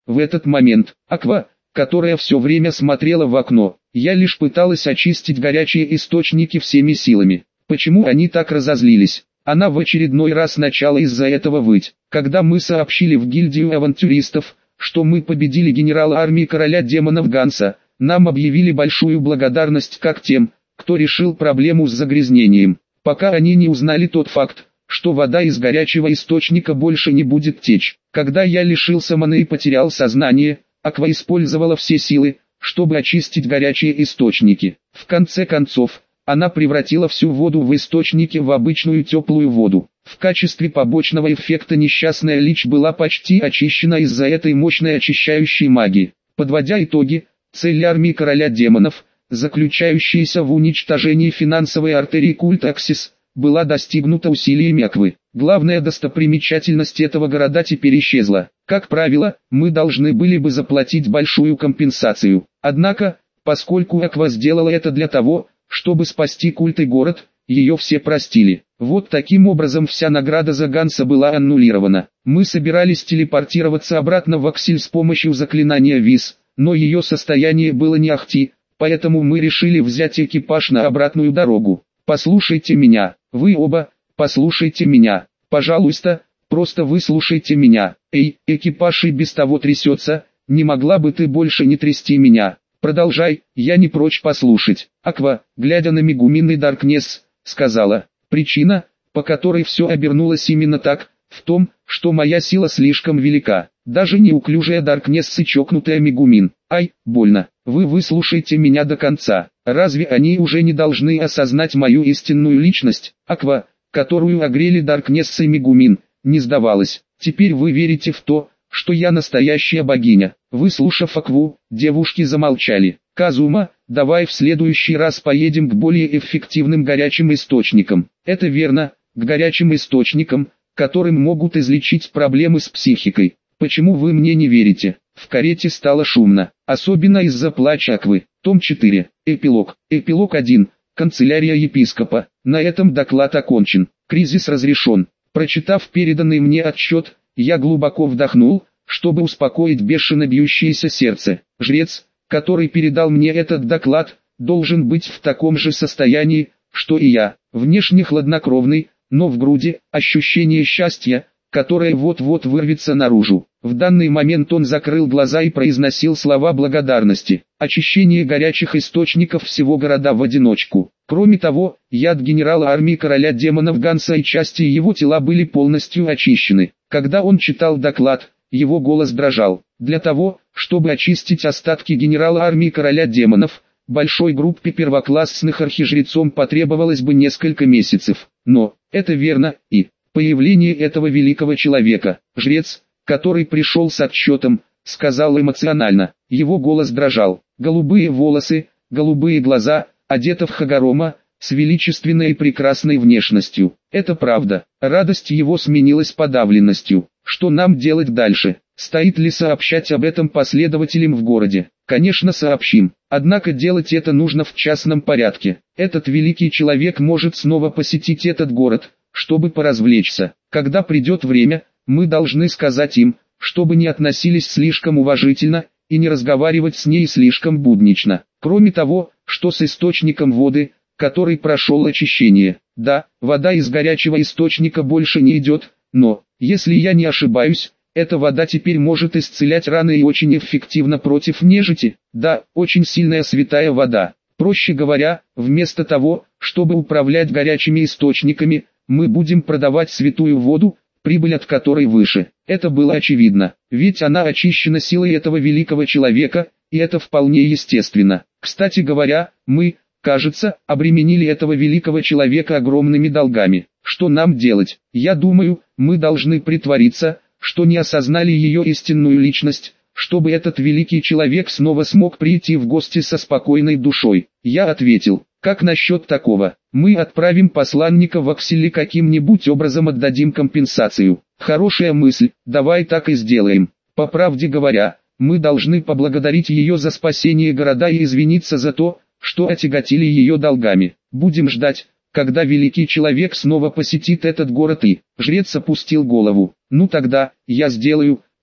В этот момент, Аква, которая все время смотрела в окно, я лишь пыталась очистить горячие источники всеми силами. Почему они так разозлились? Она в очередной раз начала из-за этого выть. Когда мы сообщили в гильдию авантюристов, что мы победили генерала армии короля демонов Ганса, нам объявили большую благодарность как тем, кто решил проблему с загрязнением. Пока они не узнали тот факт, что вода из горячего источника больше не будет течь. Когда я лишился маны и потерял сознание, Аква использовала все силы, чтобы очистить горячие источники. В конце концов, она превратила всю воду в источнике в обычную теплую воду. В качестве побочного эффекта несчастная Лич была почти очищена из-за этой мощной очищающей магии. Подводя итоги, цель армии короля демонов, заключающаяся в уничтожении финансовой артерии культа Аксис, была достигнута усилиями Аквы. Главная достопримечательность этого города теперь исчезла. Как правило, мы должны были бы заплатить большую компенсацию. Однако, поскольку Аква сделала это для того, чтобы спасти культ и город, ее все простили. Вот таким образом вся награда за Ганса была аннулирована. Мы собирались телепортироваться обратно в Аксель с помощью заклинания Виз, но ее состояние было не ахти, поэтому мы решили взять экипаж на обратную дорогу. Послушайте меня, вы оба, послушайте меня, пожалуйста, просто выслушайте меня. Эй, экипаж и без того трясется, не могла бы ты больше не трясти меня? Продолжай, я не прочь послушать. Аква, глядя на Мегумин и Даркнесс, сказала, причина, по которой все обернулось именно так, в том, что моя сила слишком велика. Даже неуклюжая Даркнесс и чокнутая Мегумин. Ай, больно. Вы выслушайте меня до конца. Разве они уже не должны осознать мою истинную личность? Аква, которую огрели Даркнесс и Мегумин, не сдавалась. Теперь вы верите в то, что я настоящая богиня. Выслушав Акву, девушки замолчали. Казума, давай в следующий раз поедем к более эффективным горячим источникам. Это верно, к горячим источникам, которым могут излечить проблемы с психикой. Почему вы мне не верите? В карете стало шумно, особенно из-за плача Аквы. Том 4. Эпилог. Эпилог 1. Канцелярия епископа. На этом доклад окончен. Кризис разрешен. Прочитав переданный мне отчет, я глубоко вдохнул, чтобы успокоить бешено бьющееся сердце. Жрец, который передал мне этот доклад, должен быть в таком же состоянии, что и я. Внешне хладнокровный, но в груди ощущение счастья, которое вот-вот вырвется наружу. В данный момент он закрыл глаза и произносил слова благодарности. Очищение горячих источников всего города в одиночку. Кроме того, яд генерала армии короля демонов Ганса и части его тела были полностью очищены. Когда он читал доклад, его голос дрожал. Для того, чтобы очистить остатки генерала армии короля демонов, большой группе первоклассных архижрецом потребовалось бы несколько месяцев. Но, это верно, и появление этого великого человека, жрец, который пришел с отчетом, сказал эмоционально. Его голос дрожал. Голубые волосы, голубые глаза, одета в хагарома, с величественной и прекрасной внешностью. Это правда. Радость его сменилась подавленностью. Что нам делать дальше? Стоит ли сообщать об этом последователям в городе? Конечно, сообщим. Однако делать это нужно в частном порядке. Этот великий человек может снова посетить этот город, чтобы поразвлечься. Когда придет время, мы должны сказать им, чтобы не относились слишком уважительно, и не разговаривать с ней слишком буднично. Кроме того, что с источником воды, который прошел очищение. Да, вода из горячего источника больше не идет, но, если я не ошибаюсь, эта вода теперь может исцелять раны и очень эффективно против нежити. Да, очень сильная святая вода. Проще говоря, вместо того, чтобы управлять горячими источниками, мы будем продавать святую воду, прибыль от которой выше. Это было очевидно, ведь она очищена силой этого великого человека, и это вполне естественно. Кстати говоря, мы, кажется, обременили этого великого человека огромными долгами. Что нам делать? Я думаю, мы должны притвориться, что не осознали ее истинную личность, чтобы этот великий человек снова смог прийти в гости со спокойной душой. Я ответил, как насчет такого? Мы отправим посланника в Аксель и каким-нибудь образом отдадим компенсацию. Хорошая мысль, давай так и сделаем. По правде говоря, мы должны поблагодарить ее за спасение города и извиниться за то, что отяготили ее долгами. Будем ждать, когда великий человек снова посетит этот город и... Жрец опустил голову. Ну тогда, я сделаю,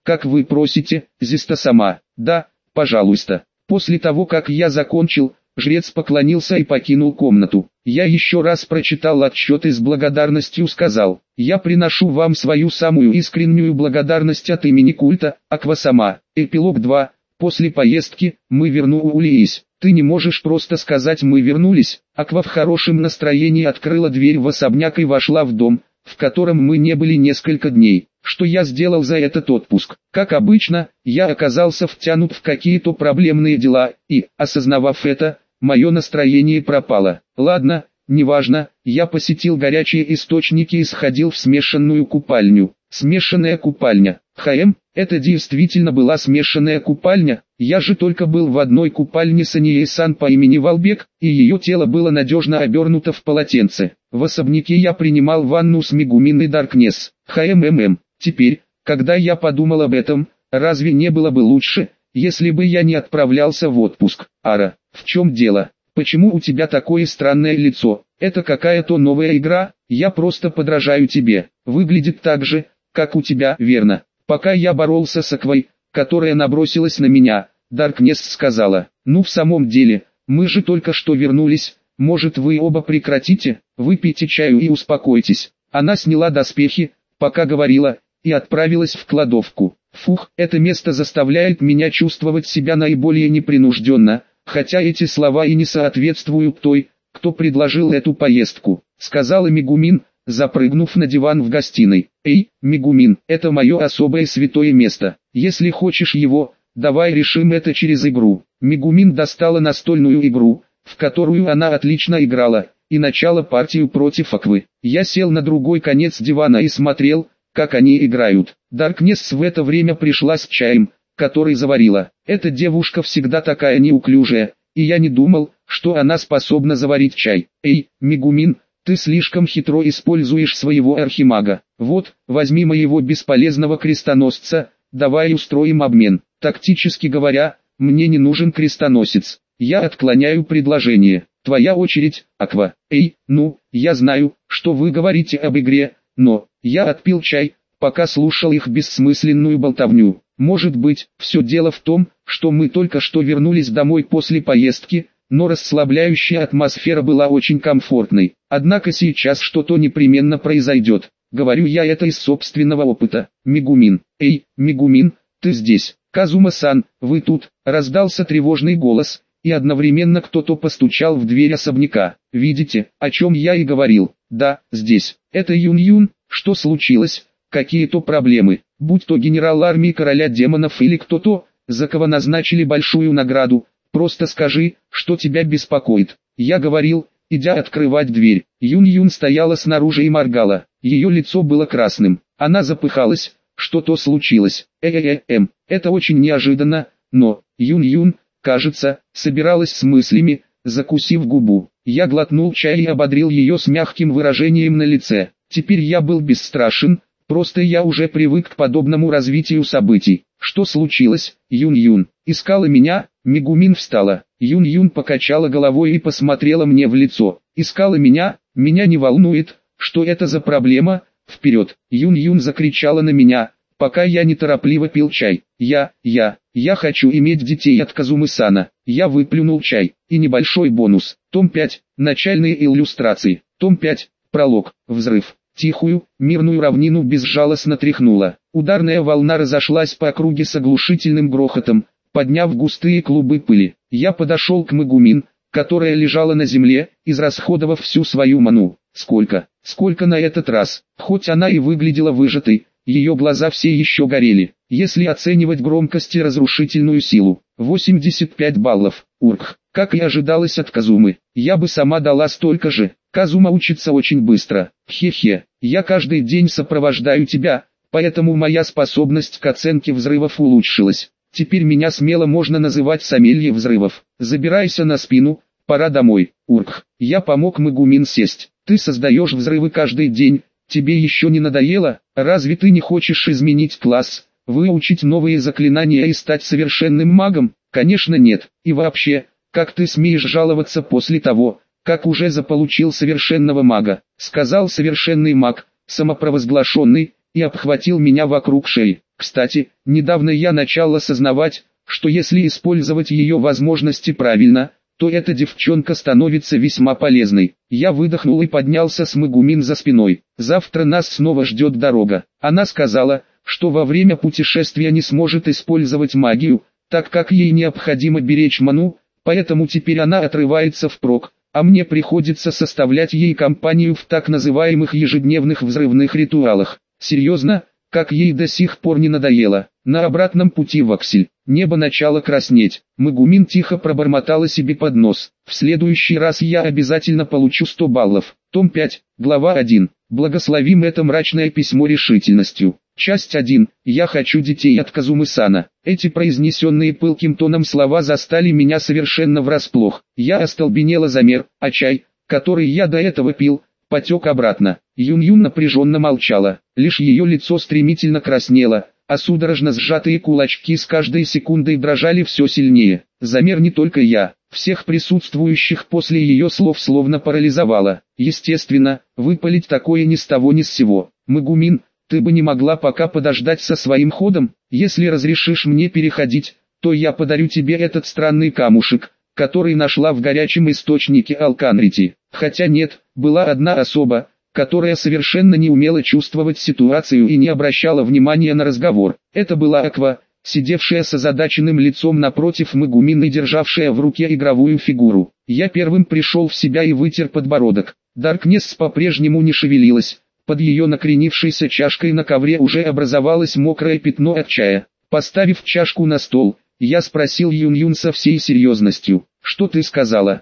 как вы просите, Зиста-сама. Да, пожалуйста. После того, как я закончил, жрец поклонился и покинул комнату. Я еще раз прочитал отчет и с благодарностью сказал: «Я приношу вам свою самую искреннюю благодарность от имени культа, Аква-сама». Эпилог 2. После поездки, мы вернулись. Ты не можешь просто сказать «мы вернулись». Аква в хорошем настроении открыла дверь в особняк и вошла в дом, в котором мы не были несколько дней. Что я сделал за этот отпуск? Как обычно, я оказался втянут в какие-то проблемные дела, и, осознавав это, мое настроение пропало. Ладно, неважно, я посетил горячие источники и сходил в смешанную купальню. Смешанная купальня. Это действительно была смешанная купальня. Я же только был в одной купальне с Анией-сан по имени Валбек, и ее тело было надежно обернуто в полотенце. В особняке я принимал ванну с Мегумин и Даркнесс. Теперь, когда я подумал об этом, разве не было бы лучше, если бы я не отправлялся в отпуск? Ара, в чем дело? Почему у тебя такое странное лицо? Это какая-то новая игра? Я просто подражаю тебе. Выглядит так же, как у тебя, верно? Пока я боролся с Аквой, которая набросилась на меня, Даркнесс сказала: «Ну в самом деле, мы же только что вернулись, может вы оба прекратите, выпейте чаю и успокойтесь». Она сняла доспехи, пока говорила, и отправилась в кладовку. Фух, это место заставляет меня чувствовать себя наиболее непринужденно, хотя эти слова и не соответствуют той, кто предложил эту поездку, сказала Мегумин, запрыгнув на диван в гостиной. «Эй, Мегумин, это мое особое святое место. Если хочешь его, давай решим это через игру». Мегумин достала настольную игру, в которую она отлично играла, и начала партию против Аквы. Я сел на другой конец дивана и смотрел, как они играют. Даркнесс в это время пришла с чаем, который заварила. Эта девушка всегда такая неуклюжая, и я не думал, что она способна заварить чай. «Эй, Мегумин, ты слишком хитро используешь своего архимага. Вот, возьми моего бесполезного крестоносца, давай устроим обмен». Тактически говоря, мне не нужен крестоносец. Я отклоняю предложение. Твоя очередь, Аква. «Эй, ну, я знаю, что вы говорите об игре, но...» Я отпил чай, пока слушал их бессмысленную болтовню. Может быть, все дело в том, что мы только что вернулись домой после поездки, но расслабляющая атмосфера была очень комфортной. Однако сейчас что-то непременно произойдет. Говорю я это из собственного опыта. Мегумин. «Эй, Мегумин, ты здесь?» «Казума-сан, вы тут?» Раздался тревожный голос, и одновременно кто-то постучал в дверь особняка. «Видите, о чем я и говорил?» «Да, здесь. Это Юн-Юн. Что случилось? Какие-то проблемы? Будь то генерал армии короля демонов или кто-то, за кого назначили большую награду, просто скажи, что тебя беспокоит». Я говорил, идя открывать дверь. Юн-Юн стояла снаружи и моргала. Ее лицо было красным. Она запыхалась. Что-то случилось. Это очень неожиданно, но Юн-Юн, кажется, собиралась с мыслями, закусив губу. Я глотнул чай и ободрил ее с мягким выражением на лице. Теперь я был бесстрашен, просто я уже привык к подобному развитию событий. «Что случилось, Юн-Юн? Искала меня?» Мегумин встала. Юн-Юн покачала головой и посмотрела мне в лицо. «Искала меня? Меня не волнует, что это за проблема? Вперед!» Юн-Юн закричала на меня, пока я неторопливо пил чай. Я хочу иметь детей от Казумы-сана». Я выплюнул чай. И небольшой бонус. Том 5. Начальные иллюстрации. Том 5. Пролог. Взрыв. Тихую, мирную равнину безжалостно тряхнуло. Ударная волна разошлась по округе с оглушительным грохотом, подняв густые клубы пыли. Я подошел к Мегумин, которая лежала на земле, израсходовав всю свою ману. Сколько на этот раз? Хоть она и выглядела выжатой, ее глаза все еще горели. Если оценивать громкость и разрушительную силу, 85 баллов. Урк. Как и ожидалось от Казумы, я бы сама дала столько же. Казума учится очень быстро. Хе-хе. Я каждый день сопровождаю тебя, поэтому моя способность к оценке взрывов улучшилась. Теперь меня смело можно называть сомелье взрывов. Забирайся на спину, пора домой. Урк. Я помог Мегумин сесть. Ты создаешь взрывы каждый день. Тебе еще не надоело? Разве ты не хочешь изменить класс, выучить новые заклинания и стать совершенным магом? Конечно нет. И вообще, как ты смеешь жаловаться после того, как уже заполучил совершенного мага? Сказал совершенный маг, самопровозглашенный, и обхватил меня вокруг шеи. Кстати, недавно я начал осознавать, что если использовать ее возможности правильно, то эта девчонка становится весьма полезной. Я выдохнул и поднялся с Мегумин за спиной. Завтра нас снова ждет дорога. Она сказала, что во время путешествия не сможет использовать магию, так как ей необходимо беречь ману, поэтому теперь она отрывается впрок, а мне приходится составлять ей компанию в так называемых ежедневных взрывных ритуалах. Серьезно? Как ей до сих пор не надоело. На обратном пути в Аксель, небо начало краснеть. Мегумин тихо пробормотала себе под нос. В следующий раз я обязательно получу 100 баллов. Том 5, глава 1. Благословим это мрачное письмо решительностью. Часть 1. Я хочу детей от Казумы-сана. Эти произнесенные пылким тоном слова застали меня совершенно врасплох. Я остолбенела замер, а чай, который я до этого пил, потек обратно. Юн-Юн напряженно молчала, лишь ее лицо стремительно краснело, а судорожно сжатые кулачки с каждой секундой дрожали все сильнее. Замер не только я, всех присутствующих после ее слов словно парализовало. Естественно, выпалить такое ни с того ни с сего. Мегумин, ты бы не могла пока подождать со своим ходом? Если разрешишь мне переходить, то я подарю тебе этот странный камушек, который нашла в горячем источнике Алканрити. Хотя нет, была одна особа, которая совершенно не умела чувствовать ситуацию и не обращала внимания на разговор. Это была Аква, сидевшая с озадаченным лицом напротив Мегумин и державшая в руке игровую фигуру. Я первым пришел в себя и вытер подбородок. Даркнесс по-прежнему не шевелилась, под ее накренившейся чашкой на ковре уже образовалось мокрое пятно от чая. Поставив чашку на стол, я спросил Юн-Юн со всей серьезностью: «Что ты сказала?»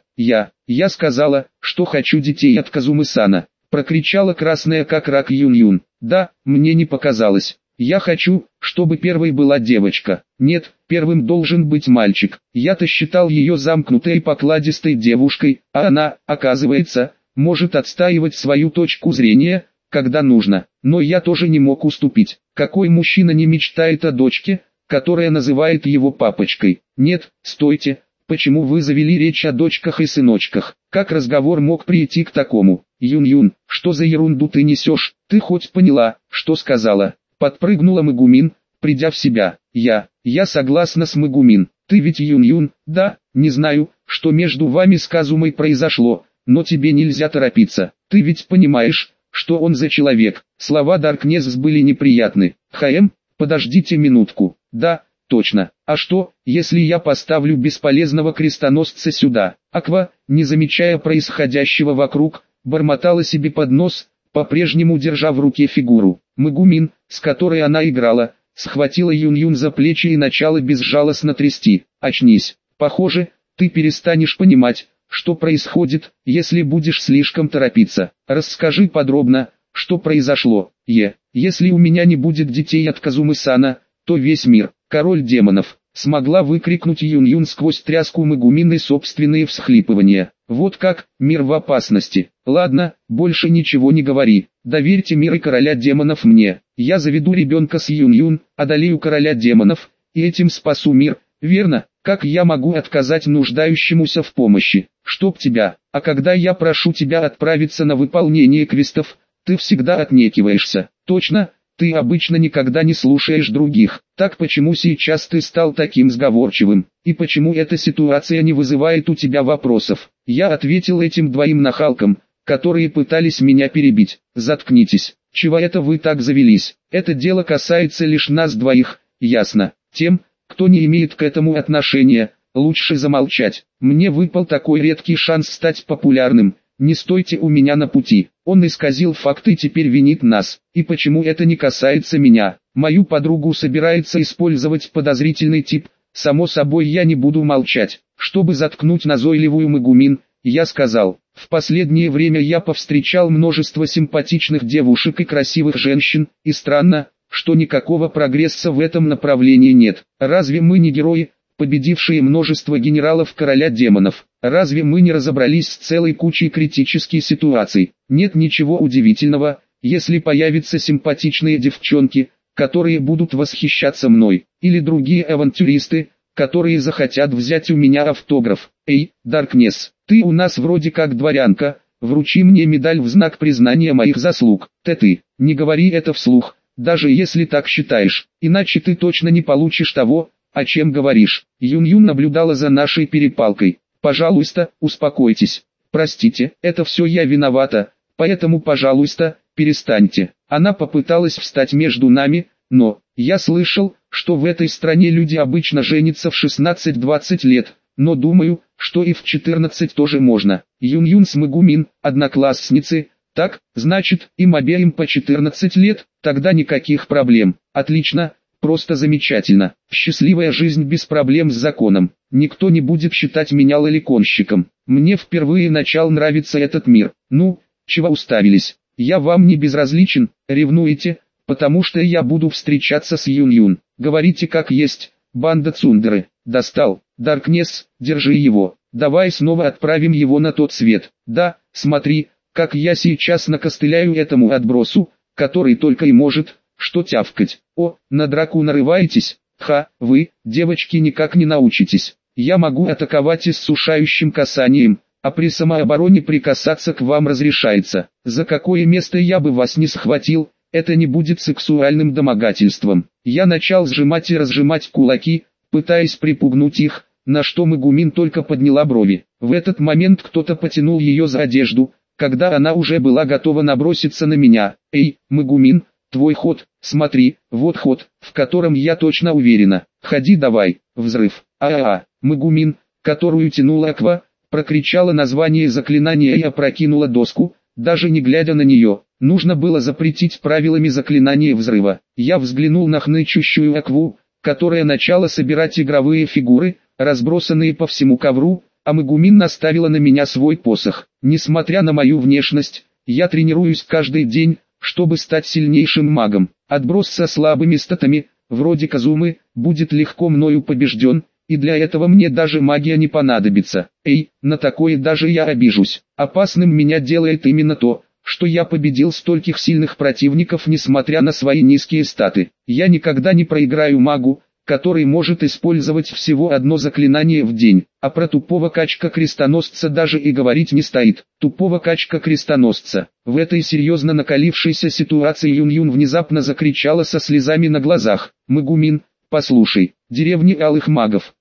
Я сказала, что хочу детей от Казумы-сана», прокричала красная как рак Юн-Юн. «Да, мне не показалось. Я хочу, чтобы первой была девочка. Нет, первым должен быть мальчик. Я-то считал ее замкнутой и покладистой девушкой, а она, оказывается, может отстаивать свою точку зрения, когда нужно. Но я тоже не мог уступить. Какой мужчина не мечтает о дочке, которая называет его папочкой? Нет, стойте. Почему вы завели речь о дочках и сыночках? Как разговор мог прийти к такому? Юн-Юн, что за ерунду ты несешь? Ты хоть поняла, что сказала?» Подпрыгнула Мегумин, придя в себя. Я согласна с Мегумин. Ты ведь Юн-Юн, да? Не знаю, что между вами с Казумой произошло, но тебе нельзя торопиться. Ты ведь понимаешь, что он за человек. Слова Даркнесс были неприятны. Подождите минутку. Да, точно. А что, если я поставлю бесполезного крестоносца сюда? Аква, не замечая происходящего вокруг, бормотала себе под нос, по-прежнему держа в руке фигуру. Мегумин, с которой она играла, схватила Юн-Юн за плечи и начала безжалостно трясти. «Очнись. Похоже, ты перестанешь понимать, что происходит, если будешь слишком торопиться. Расскажи подробно, что произошло. Если у меня не будет детей от Казумы-сана, то весь мир, король демонов», смогла выкрикнуть Юн-Юн сквозь тряску Мегумин и собственные всхлипывания. «Вот как, мир в опасности. Ладно, больше ничего не говори. Доверьте мир и короля демонов мне. Я заведу ребенка с Юн-Юн, одолею короля демонов, и этим спасу мир, верно? Как я могу отказать нуждающемуся в помощи? Чтоб тебя. А когда я прошу тебя отправиться на выполнение квестов, ты всегда отнекиваешься. Точно, ты обычно никогда не слушаешь других. Так почему сейчас ты стал таким сговорчивым? И почему эта ситуация не вызывает у тебя вопросов?» Я ответил этим двоим нахалкам, которые пытались меня перебить. «Заткнитесь. Чего это вы так завелись? Это дело касается лишь нас двоих, ясно? Тем, кто не имеет к этому отношения, лучше замолчать. Мне выпал такой редкий шанс стать популярным. Не стойте у меня на пути». Он исказил факты и теперь винит нас. И почему это не касается меня? Мою подругу собирается использовать подозрительный тип. Само собой я не буду молчать. Чтобы заткнуть назойливую Мегумин, я сказал: «В последнее время я повстречал множество симпатичных девушек и красивых женщин, и странно, что никакого прогресса в этом направлении нет. Разве мы не герои, победившие множество генералов короля демонов? Разве мы не разобрались с целой кучей критических ситуаций? Нет ничего удивительного, если появятся симпатичные девчонки, которые будут восхищаться мной, или другие авантюристы, которые захотят взять у меня автограф. Эй, Даркнесс, ты у нас вроде как дворянка, вручи мне медаль в знак признания моих заслуг». «Ты, не говори это вслух», даже если так считаешь, иначе ты точно не получишь того, о чем говоришь. Юн-Юн наблюдала за нашей перепалкой. Пожалуйста, успокойтесь. Простите, это все я виновата, поэтому, пожалуйста, перестаньте. Она попыталась встать между нами, но, я слышал, что в этой стране люди обычно женятся в 16-20 лет, но думаю, что и в 14 тоже можно. Юн-Юн с Мэгумин, одноклассницы, так, значит, им обеим по 14 лет, тогда никаких проблем. Отлично, просто замечательно. Счастливая жизнь без проблем с законом. Никто не будет считать меня лоликонщиком. Мне впервые начал нравиться этот мир. Ну, чего уставились? Я вам не безразличен, ревнуете, потому что я буду встречаться с Юн-Юн. Говорите как есть, банда цундеры. Достал. Даркнесс, держи его. Давай снова отправим его на тот свет. Да, смотри, как я сейчас накостыляю этому отбросу, который только и может, что тявкать. О, на драку нарываетесь? Ха, вы, девочки, никак не научитесь. Я могу атаковать иссушающим касанием, а при самообороне прикасаться к вам разрешается. За какое место я бы вас не схватил, это не будет сексуальным домогательством. Я начал сжимать и разжимать кулаки, пытаясь припугнуть их, на что Мэгумин только подняла брови. В этот момент кто-то потянул ее за одежду, когда она уже была готова наброситься на меня. «Эй, Мэгумин, твой ход, смотри, вот ход, в котором я точно уверена. Ходи давай». Взрыв. Мэгумин, которую тянула Аква, прокричала название заклинания и опрокинула доску, даже не глядя на нее. Нужно было запретить правилами заклинания взрыва. Я взглянул на хнычущую Акву, которая начала собирать игровые фигуры, разбросанные по всему ковру, а Мэгумин наставила на меня свой посох. Несмотря на мою внешность, я тренируюсь каждый день, чтобы стать сильнейшим магом. Отброс со слабыми статами, вроде Казумы, будет легко мною побежден, и для этого мне даже магия не понадобится. Эй, на такое даже я обижусь. Опасным меня делает именно то, что я победил стольких сильных противников несмотря на свои низкие статы. Я никогда не проиграю магу, который может использовать всего одно заклинание в день, а про тупого качка-крестоносца даже и говорить не стоит. Тупого качка-крестоносца. В этой серьезно накалившейся ситуации Юн-Юн внезапно закричала со слезами на глазах. «Мэгумин, послушай, деревне Алых Магов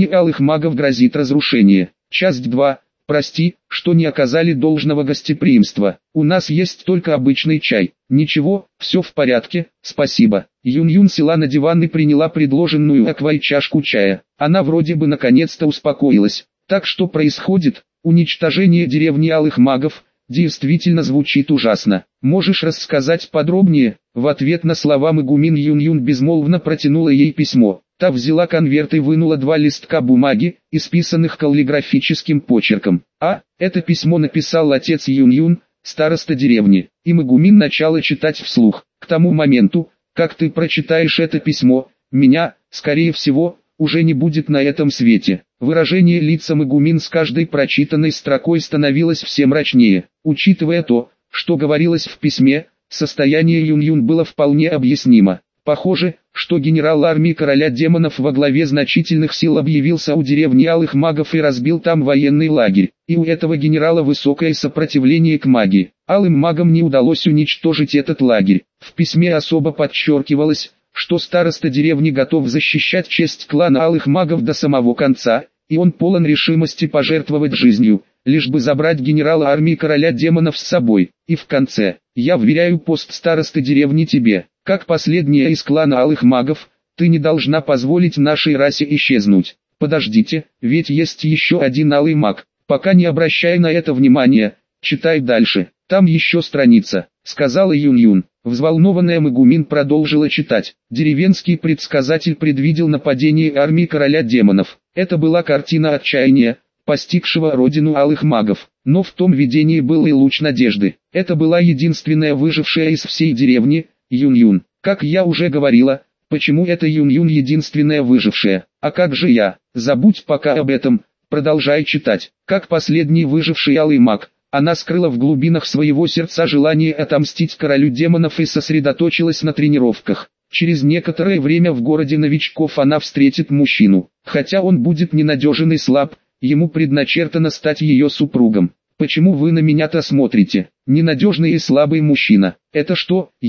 грозит разрушение. Часть 2. Прости, что не оказали должного гостеприимства. У нас есть только обычный чай. Ничего, все в порядке, спасибо». Юн-Юн села на диван и приняла предложенную Аквой чашку чая. Она вроде бы наконец-то успокоилась. Так что происходит? Уничтожение деревни Алых Магов действительно звучит ужасно. Можешь рассказать подробнее? В ответ на слова Мэгумин Юн-Юн безмолвно протянула ей письмо. Та взяла конверт и вынула 2 листка бумаги, исписанных каллиграфическим почерком. Это письмо написал отец Юн-Юн, староста деревни. И Мэгумин начала читать вслух. К тому моменту, как ты прочитаешь это письмо, меня, скорее всего, уже не будет на этом свете. Выражение лица Мэгумин с каждой прочитанной строкой становилось все мрачнее. Учитывая то, что говорилось в письме, состояние Юн-Юн было вполне объяснимо. Похоже, что генерал армии короля демонов во главе значительных сил объявился у деревни Алых Магов и разбил там военный лагерь. И у этого генерала высокое сопротивление к магии. Алым магам не удалось уничтожить этот лагерь. В письме особо подчеркивалось, что староста деревни готов защищать честь клана Алых Магов до самого конца, и он полон решимости пожертвовать жизнью, лишь бы забрать генерала армии короля демонов с собой. И в конце, я вверяю пост старосты деревни тебе. Как последняя из клана Алых Магов, ты не должна позволить нашей расе исчезнуть. Подождите, ведь есть еще один Алый Маг. Пока не обращай на это внимания, читай дальше. Там еще страница, сказала Юн-Юн. Взволнованная Мэгумин продолжила читать. Деревенский предсказатель предвидел нападение армии короля демонов. Это была картина отчаяния, постигшего родину Алых Магов. Но в том видении был и луч надежды. Это была единственная выжившая из всей деревни, Юн-Юн. Как я уже говорила, почему это Юн-Юн единственная выжившая? А как же я? Забудь пока об этом, продолжай читать. Как последний выживший Алый Маг, она скрыла в глубинах своего сердца желание отомстить королю демонов и сосредоточилась на тренировках. Через некоторое время в городе новичков она встретит мужчину. Хотя он будет ненадежен и слаб, ему предначертано стать ее супругом. Почему вы на меня-то смотрите? Ненадежный и слабый мужчина. Это что, я?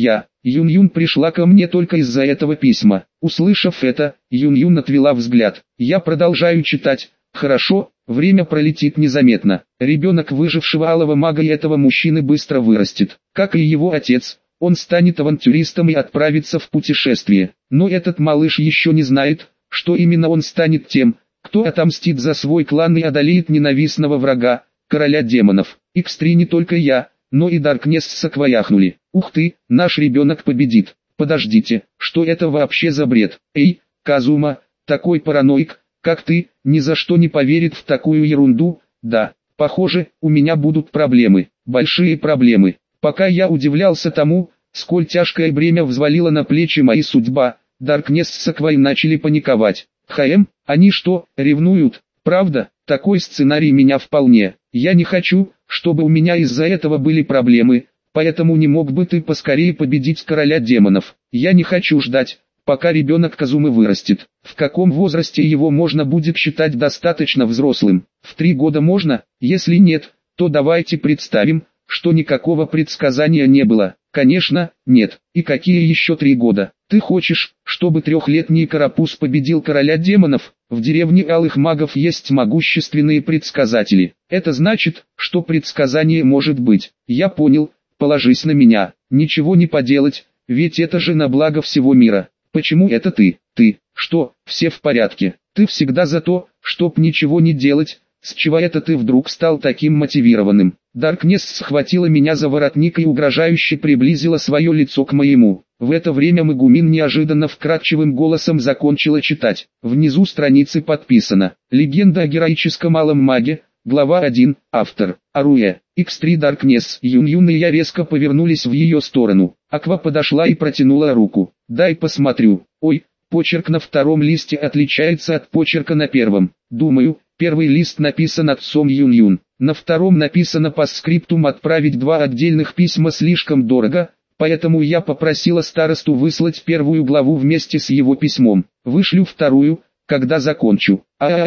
Юн-Юн пришла ко мне только из-за этого письма. Услышав это, Юн-Юн отвела взгляд. Я продолжаю читать. Хорошо, время пролетит незаметно. Ребенок выжившего алого мага и этого мужчины быстро вырастет. Как и его отец, он станет авантюристом и отправится в путешествие. Но этот малыш еще не знает, что именно он станет тем, кто отомстит за свой клан и одолеет ненавистного врага, короля демонов. X3 не только я, но и Даркнесс саквояхнули. Ух ты, наш ребенок победит. Подождите, что это вообще за бред? Эй, Казума, такой параноик, как ты, ни за что не поверит в такую ерунду. Да, похоже, у меня будут проблемы, большие проблемы. Пока я удивлялся тому, сколь тяжкое бремя взвалила на плечи мои судьба, Даркнесс Саквой начали паниковать. Они что, ревнуют? Правда, такой сценарий меня вполне. Я не хочу, чтобы у меня из-за этого были проблемы, поэтому не мог бы ты поскорее победить короля демонов. Я не хочу ждать, пока ребенок Казумы вырастет. В каком возрасте его можно будет считать достаточно взрослым? В 3 года можно? Если нет, то давайте представим, что никакого предсказания не было. Конечно, нет. И какие еще 3 года? Ты хочешь, чтобы 3-летний карапуз победил короля демонов? В деревне алых магов есть могущественные предсказатели. Это значит, что предсказание может быть. Я понял, положись на меня. Ничего не поделать, ведь это же на благо всего мира. Почему это ты? Ты, что, все в порядке? Ты всегда за то, чтоб ничего не делать. С чего это ты вдруг стал таким мотивированным? Даркнесс схватила меня за воротник и угрожающе приблизила свое лицо к моему. В это время Мегумин неожиданно вкрадчивым голосом закончила читать. Внизу страницы подписано. Легенда о героическом алом маге, глава 1, автор, Аруэ. X3 Даркнесс. Юн-Юн и я резко повернулись в ее сторону. Аква подошла и протянула руку. Дай посмотрю. Ой, почерк на втором листе отличается от почерка на первом. Думаю, первый лист написан отцом Юн-Юн. На втором написано постскриптум отправить 2 отдельных письма слишком дорого, поэтому я попросила старосту выслать первую главу вместе с его письмом. Вышлю вторую, когда закончу.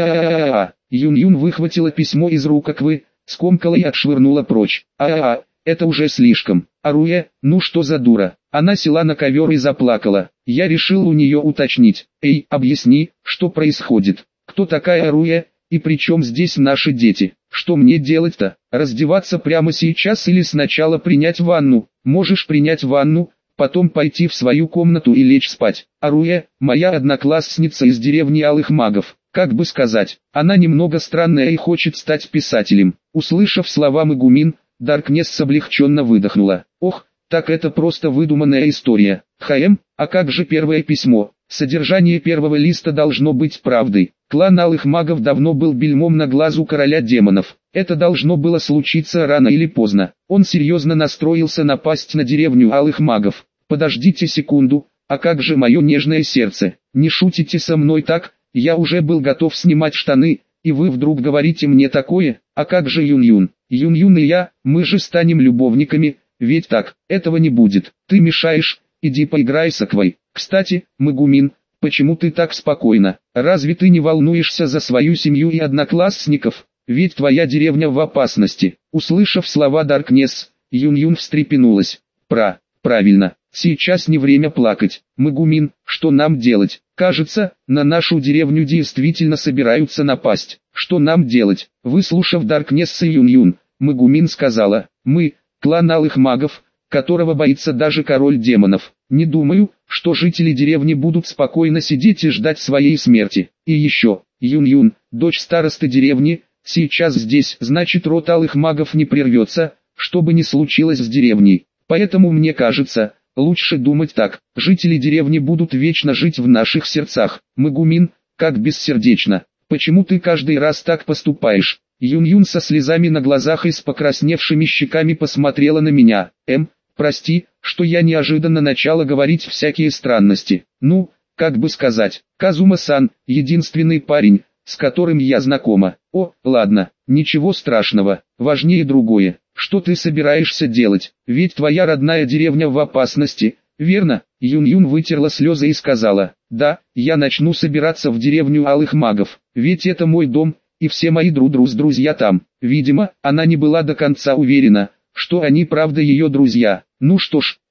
Юн-Юн выхватила письмо из рук Аквы, скомкала и отшвырнула прочь. Это уже слишком. Аруэ, ну что за дура? Она села на ковер и заплакала. Я решил у нее уточнить. Эй, объясни, что происходит? Кто такая Аруэ, и при чем здесь наши дети? Что мне делать-то? Раздеваться прямо сейчас или сначала принять ванну? Можешь принять ванну, потом пойти в свою комнату и лечь спать. Аруэ, моя одноклассница из деревни алых магов. Как бы сказать, она немного странная и хочет стать писателем. Услышав слова Мегумин, Даркнесс облегченно выдохнула. Ох, так это просто выдуманная история. А как же первое письмо? Содержание первого листа должно быть правдой. Клан алых магов давно был бельмом на глазу короля демонов. Это должно было случиться рано или поздно. Он серьезно настроился напасть на деревню алых магов. Подождите секунду, а как же мое нежное сердце? Не шутите со мной так, я уже был готов снимать штаны, и вы вдруг говорите мне такое? А как же Юн-Юн? Юн-Юн и я, мы же станем любовниками, ведь так, этого не будет. Ты мешаешь, иди поиграй с Аквой. Кстати, Мегумин, почему ты так спокойна? Разве ты не волнуешься за свою семью и одноклассников? Ведь твоя деревня в опасности. Услышав слова Даркнесс, Юн-Юн встрепенулась. Правильно, сейчас не время плакать. Мегумин, что нам делать? Кажется, на нашу деревню действительно собираются напасть. Что нам делать? Выслушав Даркнесс и Юн-Юн, Мегумин сказала, мы, клан алых магов, которого боится даже король демонов. Не думаю, что жители деревни будут спокойно сидеть и ждать своей смерти. И еще, Юн-Юн, дочь старосты деревни, сейчас здесь, значит род алых магов не прервется, что бы ни случилось с деревней. Поэтому мне кажется, лучше думать так, жители деревни будут вечно жить в наших сердцах. Мегумин, как бессердечно, почему ты каждый раз так поступаешь? Юн-Юн со слезами на глазах и с покрасневшими щеками посмотрела на меня. Прости, что я неожиданно начала говорить всякие странности. Ну, как бы сказать, Казума-сан, единственный парень, с которым я знакома. О, ладно, ничего страшного, важнее другое. Что ты собираешься делать? Ведь твоя родная деревня в опасности, верно? Юн-Юн вытерла слезы и сказала, да, я начну собираться в деревню алых магов, ведь это мой дом, и все мои друзья там. Видимо, она не была до конца уверена, что они правда ее друзья. Ну что ж,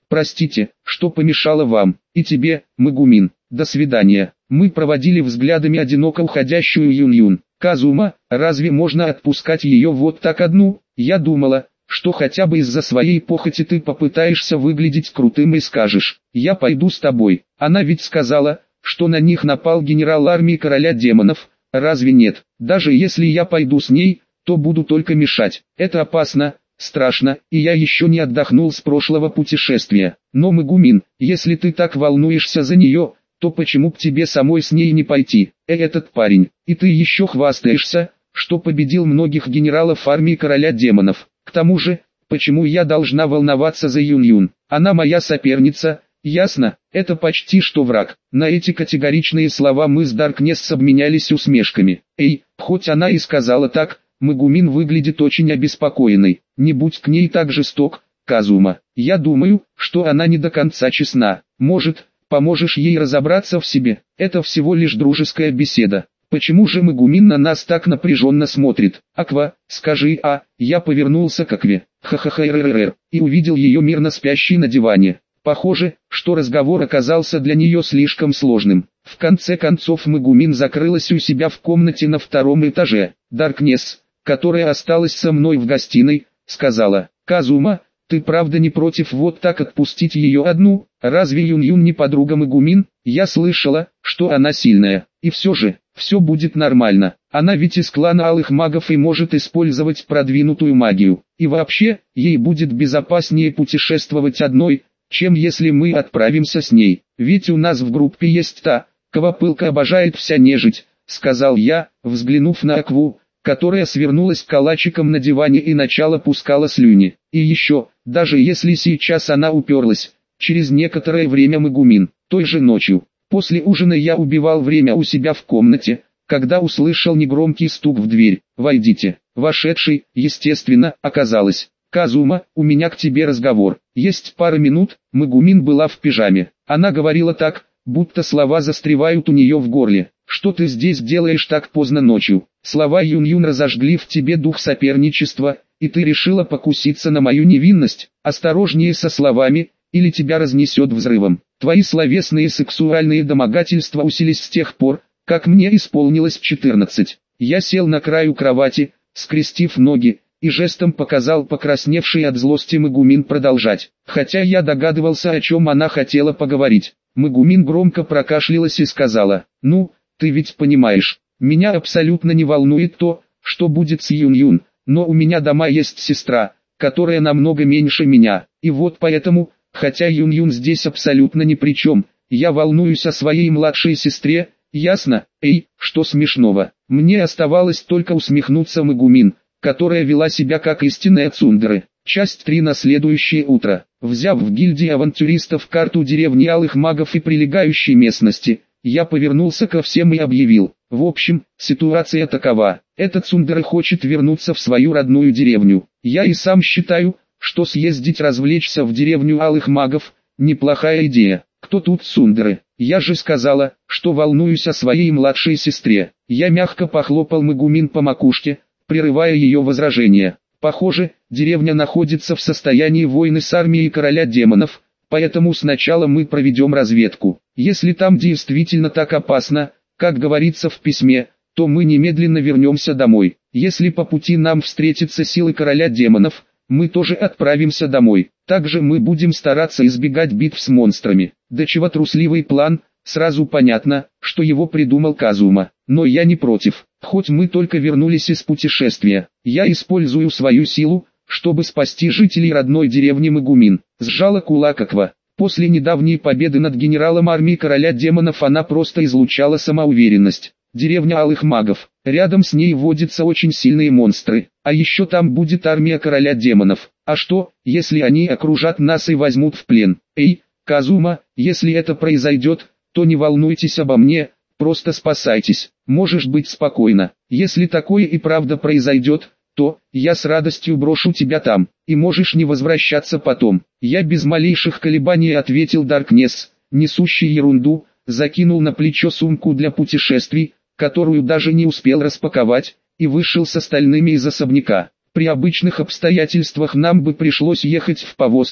Простите, что помешало вам, и тебе, Магумин. До свидания. Мы проводили взглядами одиноко уходящую Юн-Юн. Казума, разве можно отпускать ее вот так одну? Я думала, что хотя бы из-за своей похоти ты попытаешься выглядеть крутым и скажешь: я пойду с тобой. Она ведь сказала, что на них напал генерал армии короля демонов, разве нет? Даже если я пойду с ней, то буду только мешать. Это опасно, страшно, и я еще не отдохнул с прошлого путешествия. Но, Магумин, если ты так волнуешься за нее, то почему б тебе самой с ней не пойти? Этот парень, и ты еще хвастаешься, что победил многих генералов армии короля демонов. К тому же, почему я должна волноваться за Юн-Юн? Она моя соперница, ясно? Это почти что враг. На эти категоричные слова мы с Даркнесс обменялись усмешками. Хоть она и сказала так, Магумин выглядит очень обеспокоенной. Не будь к ней так жесток, Казума. Я думаю, что она не до конца честна. Может, поможешь ей разобраться в себе? Это всего лишь дружеская беседа. Почему же Магумин на нас так напряженно смотрит? Аква, скажи, я повернулся к Акве. Ха-ха-ха-р-р-р, и увидел ее мирно спящей на диване. Похоже, что разговор оказался для нее слишком сложным. В конце концов Магумин закрылась у себя в комнате на втором этаже. Даркнесс, которая осталась со мной в гостиной, сказала: Казума, ты правда не против вот так отпустить ее одну? Разве Юн-Юн не подруга Магумин? Я слышала, что она сильная. И все же, все будет нормально. Она ведь из клана Алых Магов и может использовать продвинутую магию. И вообще, ей будет безопаснее путешествовать одной, чем если мы отправимся с ней. Ведь у нас в группе есть та, кого пылко обожает вся нежить, сказал я, взглянув на Акву, которая свернулась калачиком на диване и начала пускала слюни. И еще, даже если сейчас она уперлась, через некоторое время Магумин, той же ночью, после ужина я убивал время у себя в комнате, когда услышал негромкий стук в дверь. «Войдите». Вошедший, естественно, оказалось: «Казума, у меня к тебе разговор. Есть пара минут?» Магумин была в пижаме. Она говорила так, будто слова застревают у нее в горле. «Что ты здесь делаешь так поздно ночью?» Слова Юн-Юн разожгли в тебе дух соперничества, и ты решила покуситься на мою невинность. Осторожнее со словами, или тебя разнесет взрывом. Твои словесные сексуальные домогательства усилились с тех пор, как мне исполнилось 14. Я сел на краю кровати, скрестив ноги, и жестом показал покрасневший от злости Магумин продолжать. Хотя я догадывался, о чем она хотела поговорить. Магумин громко прокашлялась и сказала: «Ну, ты ведь понимаешь, меня абсолютно не волнует то, что будет с Юн-Юн, но у меня дома есть сестра, которая намного меньше меня, и вот поэтому, хотя Юн-Юн здесь абсолютно ни при чем, я волнуюсь о своей младшей сестре, ясно?» Что смешного? Мне оставалось только усмехнуться Магумин, которая вела себя как истинная цундеры. Часть 3 на следующее утро. Взяв в гильдии авантюристов карту деревни Алых Магов и прилегающей местности, я повернулся ко всем и объявил: в общем, ситуация такова. Этот цундера хочет вернуться в свою родную деревню. Я и сам считаю, что съездить развлечься в деревню Алых Магов – неплохая идея. Кто тут цундеры? Я же сказала, что волнуюсь о своей младшей сестре. Я мягко похлопал Магумин по макушке, прерывая ее возражения. Похоже, деревня находится в состоянии войны с армией короля демонов, поэтому сначала мы проведем разведку. Если там действительно так опасно, как говорится в письме, то мы немедленно вернемся домой. Если по пути нам встретятся силы короля демонов, мы тоже отправимся домой. Также мы будем стараться избегать битв с монстрами. До чего трусливый план, сразу понятно, что его придумал Казума. Но я не против. Хоть мы только вернулись из путешествия, я использую свою силу, чтобы спасти жителей родной деревни Магумин. Сжала кулак Аква. После недавней победы над генералом армии короля демонов она просто излучала самоуверенность. Деревня Алых Магов. Рядом с ней водятся очень сильные монстры. А еще там будет армия короля демонов. А что, если они окружат нас и возьмут в плен? Казума, если это произойдет, то не волнуйтесь обо мне, просто спасайтесь. Можешь быть спокойна. Если такое и правда произойдет, то я с радостью брошу тебя там, и можешь не возвращаться потом. Я без малейших колебаний ответил Даркнесс, несущий ерунду, закинул на плечо сумку для путешествий, которую даже не успел распаковать, и вышел с остальными из особняка. При обычных обстоятельствах нам бы пришлось ехать в повозке,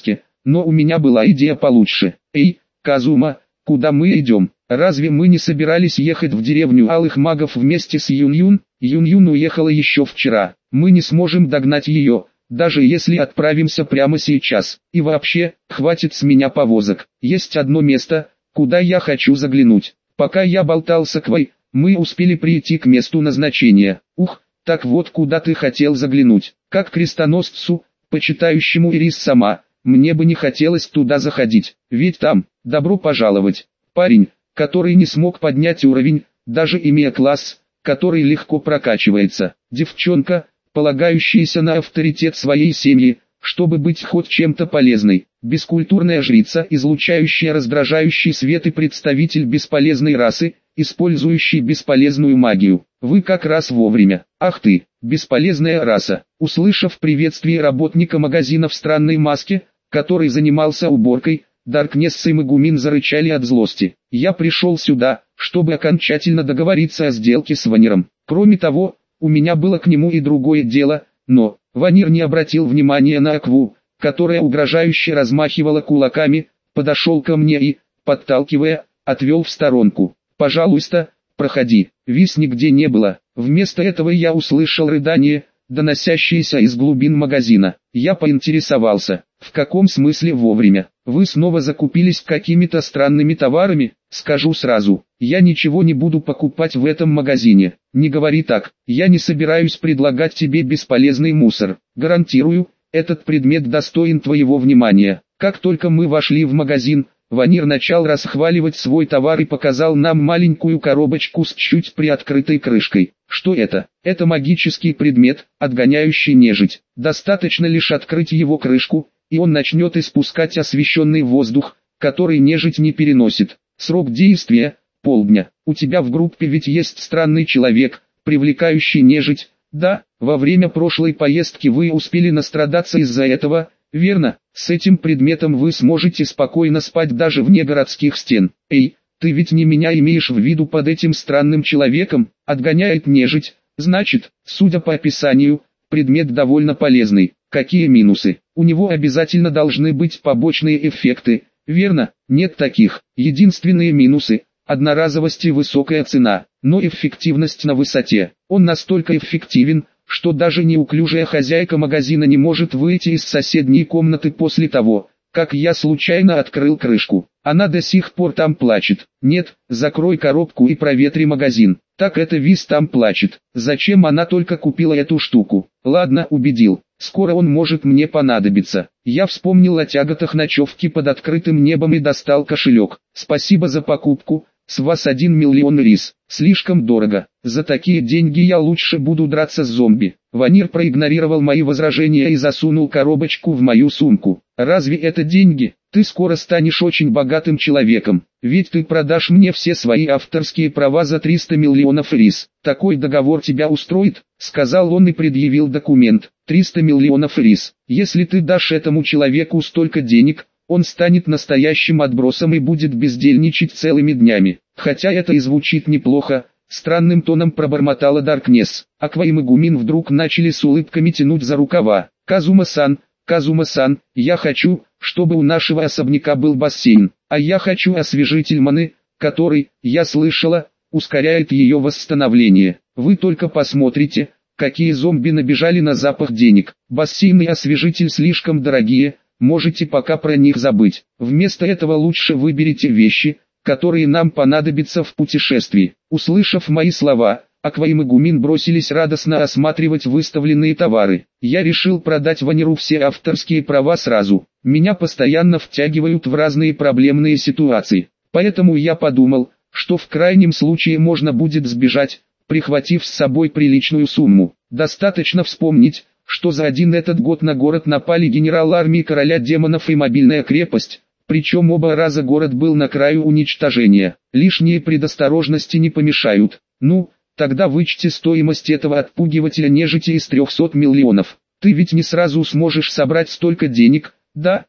но у меня была идея получше. Эй, Казума, куда мы идем? Разве мы не собирались ехать в деревню Алых Магов вместе с Юн-Юн? Юн-Юн уехала еще вчера. Мы не сможем догнать ее, даже если отправимся прямо сейчас. И вообще, хватит с меня повозок. Есть одно место, куда я хочу заглянуть. Пока я болтал с Аквой, мы успели прийти к месту назначения. Ух, так вот куда ты хотел заглянуть. Как крестоносцу, почитающему Ирис сама, мне бы не хотелось туда заходить, ведь там, добро пожаловать, парень, который не смог поднять уровень, даже имея класс, который легко прокачивается, девчонка, полагающаяся на авторитет своей семьи, чтобы быть хоть чем-то полезной, бескультурная жрица, излучающая раздражающий свет и представитель бесполезной расы, использующий бесполезную магию. Вы как раз вовремя. Ах ты, бесполезная раса. Услышав приветствие работника магазина в странной маске, который занимался уборкой, Даркнесс и Мегумин зарычали от злости. Я пришел сюда, чтобы окончательно договориться о сделке с Ваниром. Кроме того, у меня было к нему и другое дело, но Ванир не обратил внимания на Акву, которая угрожающе размахивала кулаками, подошел ко мне и, подталкивая, отвел в сторонку. «Пожалуйста, проходи». Виз нигде не было. Вместо этого я услышал рыдание, доносящееся из глубин магазина. Я поинтересовался, в каком смысле вовремя? Вы снова закупились какими-то странными товарами? Скажу сразу, я ничего не буду покупать в этом магазине. Не говори так, я не собираюсь предлагать тебе бесполезный мусор. Гарантирую, этот предмет достоин твоего внимания. Как только мы вошли в магазин, Ванир начал расхваливать свой товар и показал нам маленькую коробочку с чуть приоткрытой крышкой. Что это? Это магический предмет, отгоняющий нежить. Достаточно лишь открыть его крышку, и он начнет испускать освещенный воздух, который нежить не переносит. Срок действия – полдня. У тебя в группе ведь есть странный человек, привлекающий нежить. Да, во время прошлой поездки вы успели настрадаться из-за этого. Верно, с этим предметом вы сможете спокойно спать даже вне городских стен. Эй, ты ведь не меня имеешь в виду под этим странным человеком, отгоняет нежить, значит, судя по описанию, предмет довольно полезный. Какие минусы? У него обязательно должны быть побочные эффекты, верно? Нет таких. Единственные минусы – одноразовость и высокая цена, но эффективность на высоте. Он настолько эффективен, что даже неуклюжая хозяйка магазина не может выйти из соседней комнаты после того, как я случайно открыл крышку. Она до сих пор там плачет. Нет, закрой коробку и проветри магазин. Так это Виз там плачет. Зачем она только купила эту штуку? Ладно, убедил. Скоро он может мне понадобиться. Я вспомнил о тяготах ночевки под открытым небом и достал кошелек. Спасибо за покупку. С вас 1 миллион рис. Слишком дорого. За такие деньги я лучше буду драться с зомби. Ванир проигнорировал мои возражения и засунул коробочку в мою сумку. Разве это деньги? Ты скоро станешь очень богатым человеком. Ведь ты продашь мне все свои авторские права за 300 миллионов рис. Такой договор тебя устроит? Сказал он и предъявил документ. 300 миллионов рис. Если ты дашь этому человеку столько денег, он станет настоящим отбросом и будет бездельничать целыми днями. Хотя это и звучит неплохо, странным тоном пробормотала Даркнесс. Аква и Мегумин вдруг начали с улыбками тянуть за рукава. Казума-сан, Казума-сан, я хочу, чтобы у нашего особняка был бассейн, а я хочу освежитель маны, который, я слышала, ускоряет ее восстановление. Вы только посмотрите, какие зомби набежали на запах денег. Бассейн и освежитель слишком дорогие. Можете пока про них забыть. Вместо этого лучше выберите вещи, которые нам понадобятся в путешествии. Услышав мои слова, Аква и Мегумин бросились радостно осматривать выставленные товары. Я решил продать Ваниру все авторские права сразу. Меня постоянно втягивают в разные проблемные ситуации. Поэтому я подумал, что в крайнем случае можно будет сбежать, прихватив с собой приличную сумму. Достаточно вспомнить, что за один этот год на город напали генерал армии короля демонов и мобильная крепость, причем оба раза город был на краю уничтожения. Лишние предосторожности не помешают. Ну, тогда вычти стоимость этого отпугивателя нежити из 300 миллионов. Ты ведь не сразу сможешь собрать столько денег. Да,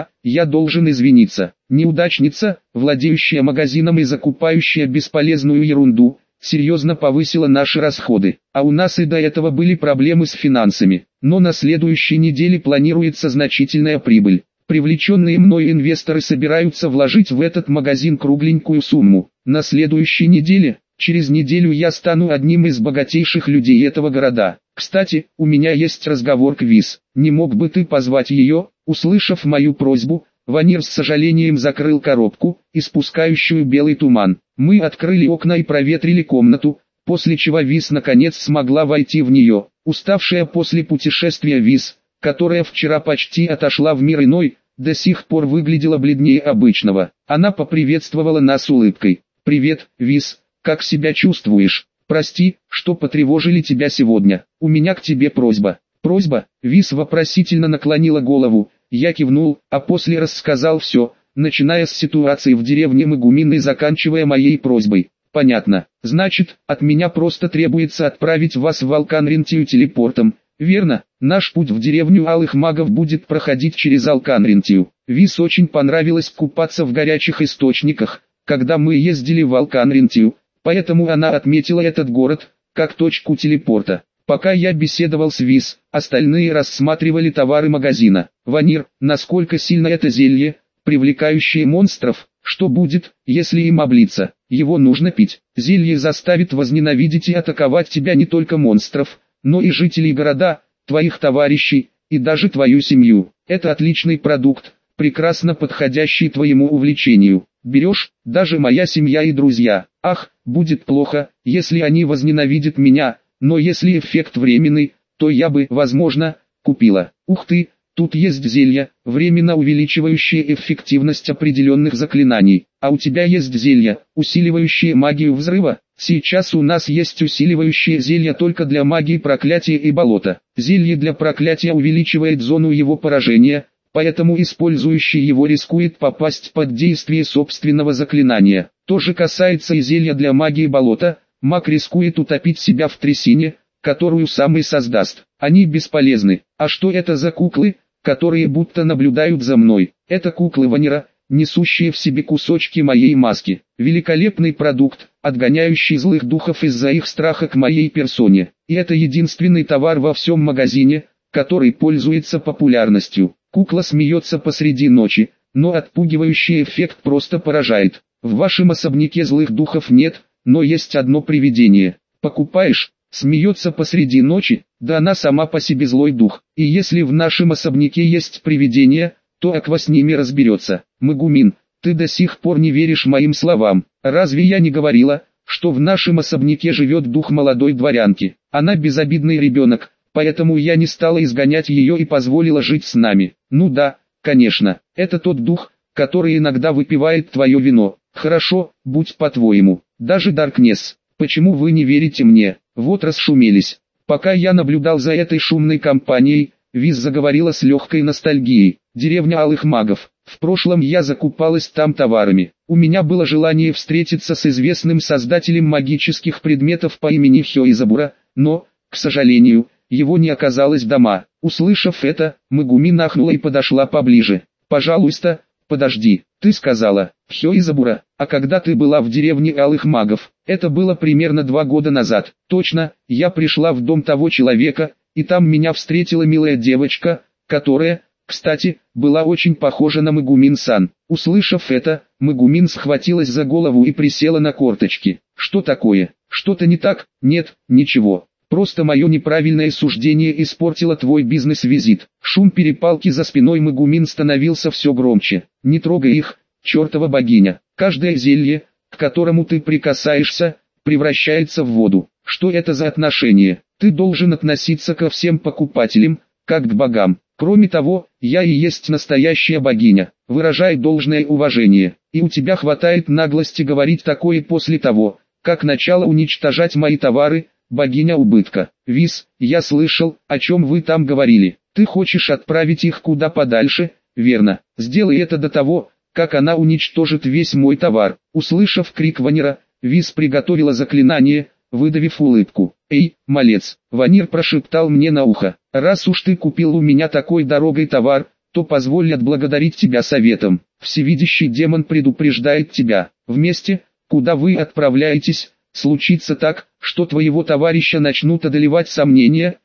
я должен извиниться. Неудачница, владеющая магазином и закупающая бесполезную ерунду, серьезно повысила наши расходы, а у нас и до этого были проблемы с финансами, но на следующей неделе планируется значительная прибыль. Привлеченные мной инвесторы собираются вложить в этот магазин кругленькую сумму. На следующей неделе, через неделю я стану одним из богатейших людей этого города. Кстати, у меня есть разговор к Виз. Не мог бы ты позвать ее?» Услышав мою просьбу, Ванир с сожалением закрыл коробку, испускающую белый туман. Мы открыли окна и проветрили комнату, после чего Виз наконец смогла войти в нее. Уставшая после путешествия Виз, которая вчера почти отошла в мир иной, до сих пор выглядела бледнее обычного. Она поприветствовала нас улыбкой. «Привет, Виз, как себя чувствуешь? Прости, что потревожили тебя сегодня. У меня к тебе просьба». «Просьба?» Виз вопросительно наклонила голову. Я кивнул, а после рассказал все, начиная с ситуации в деревне Магумин и заканчивая моей просьбой. «Понятно. Значит, от меня просто требуется отправить вас в Алканрентию телепортом, верно? Наш путь в деревню Алых Магов будет проходить через Алканрентию». Виз очень понравилось купаться в горячих источниках, когда мы ездили в Алканрентию, поэтому она отметила этот город, как точку телепорта. Пока я беседовал с Виз, остальные рассматривали товары магазина. «Ванир, насколько сильно это зелье, привлекающее монстров? Что будет, если им облиться? Его нужно пить. Зелье заставит возненавидеть и атаковать тебя не только монстров, но и жителей города, твоих товарищей, и даже твою семью. Это отличный продукт, прекрасно подходящий твоему увлечению. Берешь, даже моя семья и друзья. Ах, будет плохо, если они возненавидят меня, но если эффект временный, то я бы, возможно, купила». «Ух ты, тут есть зелья, временно увеличивающие эффективность определенных заклинаний. А у тебя есть зелья, усиливающие магию взрыва?» «Сейчас у нас есть усиливающие зелья только для магии проклятия и болота. Зелье для проклятия увеличивает зону его поражения, поэтому использующий его рискует попасть под действие собственного заклинания. То же касается и зелья для магии болота. Маг рискует утопить себя в трясине, которую сам и создаст. Они бесполезны. А что это за куклы, которые будто наблюдают за мной?» «Это куклы Ванира, несущие в себе кусочки моей маски. Великолепный продукт, отгоняющий злых духов из-за их страха к моей персоне. И это единственный товар во всем магазине, который пользуется популярностью». Кукла смеется посреди ночи, но отпугивающий эффект просто поражает. «В вашем особняке злых духов нет, но есть одно привидение. Покупаешь?» Смеется посреди ночи, да она сама по себе злой дух. «И если в нашем особняке есть привидение, то Аква с ними разберется». «Магумин, ты до сих пор не веришь моим словам. Разве я не говорила, что в нашем особняке живет дух молодой дворянки? Она безобидный ребенок, поэтому я не стала изгонять ее и позволила жить с нами». «Ну да, конечно, это тот дух, который иногда выпивает твое вино. Хорошо, будь по-твоему. Даже Даркнесс, почему вы не верите мне?» Вот расшумелись. Пока я наблюдал за этой шумной компанией, Виз заговорила с легкой ностальгией. «Деревня Алых Магов. В прошлом я закупалась там товарами. У меня было желание встретиться с известным создателем магических предметов по имени Хёизабура, но, к сожалению, его не оказалось дома». Услышав это, Магумин ахнула и подошла поближе. «Пожалуйста, подожди, ты сказала, Хёизабура, а когда ты была в деревне Алых Магов?» «Это было примерно 2 года назад». «Точно, я пришла в дом того человека, и там меня встретила милая девочка, которая, кстати, была очень похожа на Магумин-сан». Услышав это, Магумин схватилась за голову и присела на корточки. «Что такое? Что-то не так?» «Нет, ничего. Просто мое неправильное суждение испортило твой бизнес-визит». Шум перепалки за спиной Магумин становился все громче. «Не трогай их, чертова богиня. Каждое зелье, к которому ты прикасаешься, превращается в воду. Что это за отношение? Ты должен относиться ко всем покупателям, как к богам. Кроме того, я и есть настоящая богиня. Выражай должное уважение. И у тебя хватает наглости говорить такое после того, как начала уничтожать мои товары, богиня убытка». «Виз, я слышал, о чем вы там говорили. Ты хочешь отправить их куда подальше, верно? Сделай это до того, как она уничтожит весь мой товар». Услышав крик Ванира, Виз приготовила заклинание, выдавив улыбку. «Эй, малец!» Ванир прошептал мне на ухо. «Раз уж ты купил у меня такой дорогой товар, то позволь отблагодарить тебя советом. Всевидящий демон предупреждает тебя. В месте, куда вы отправляетесь, случится так, что твоего товарища начнут одолевать сомнения,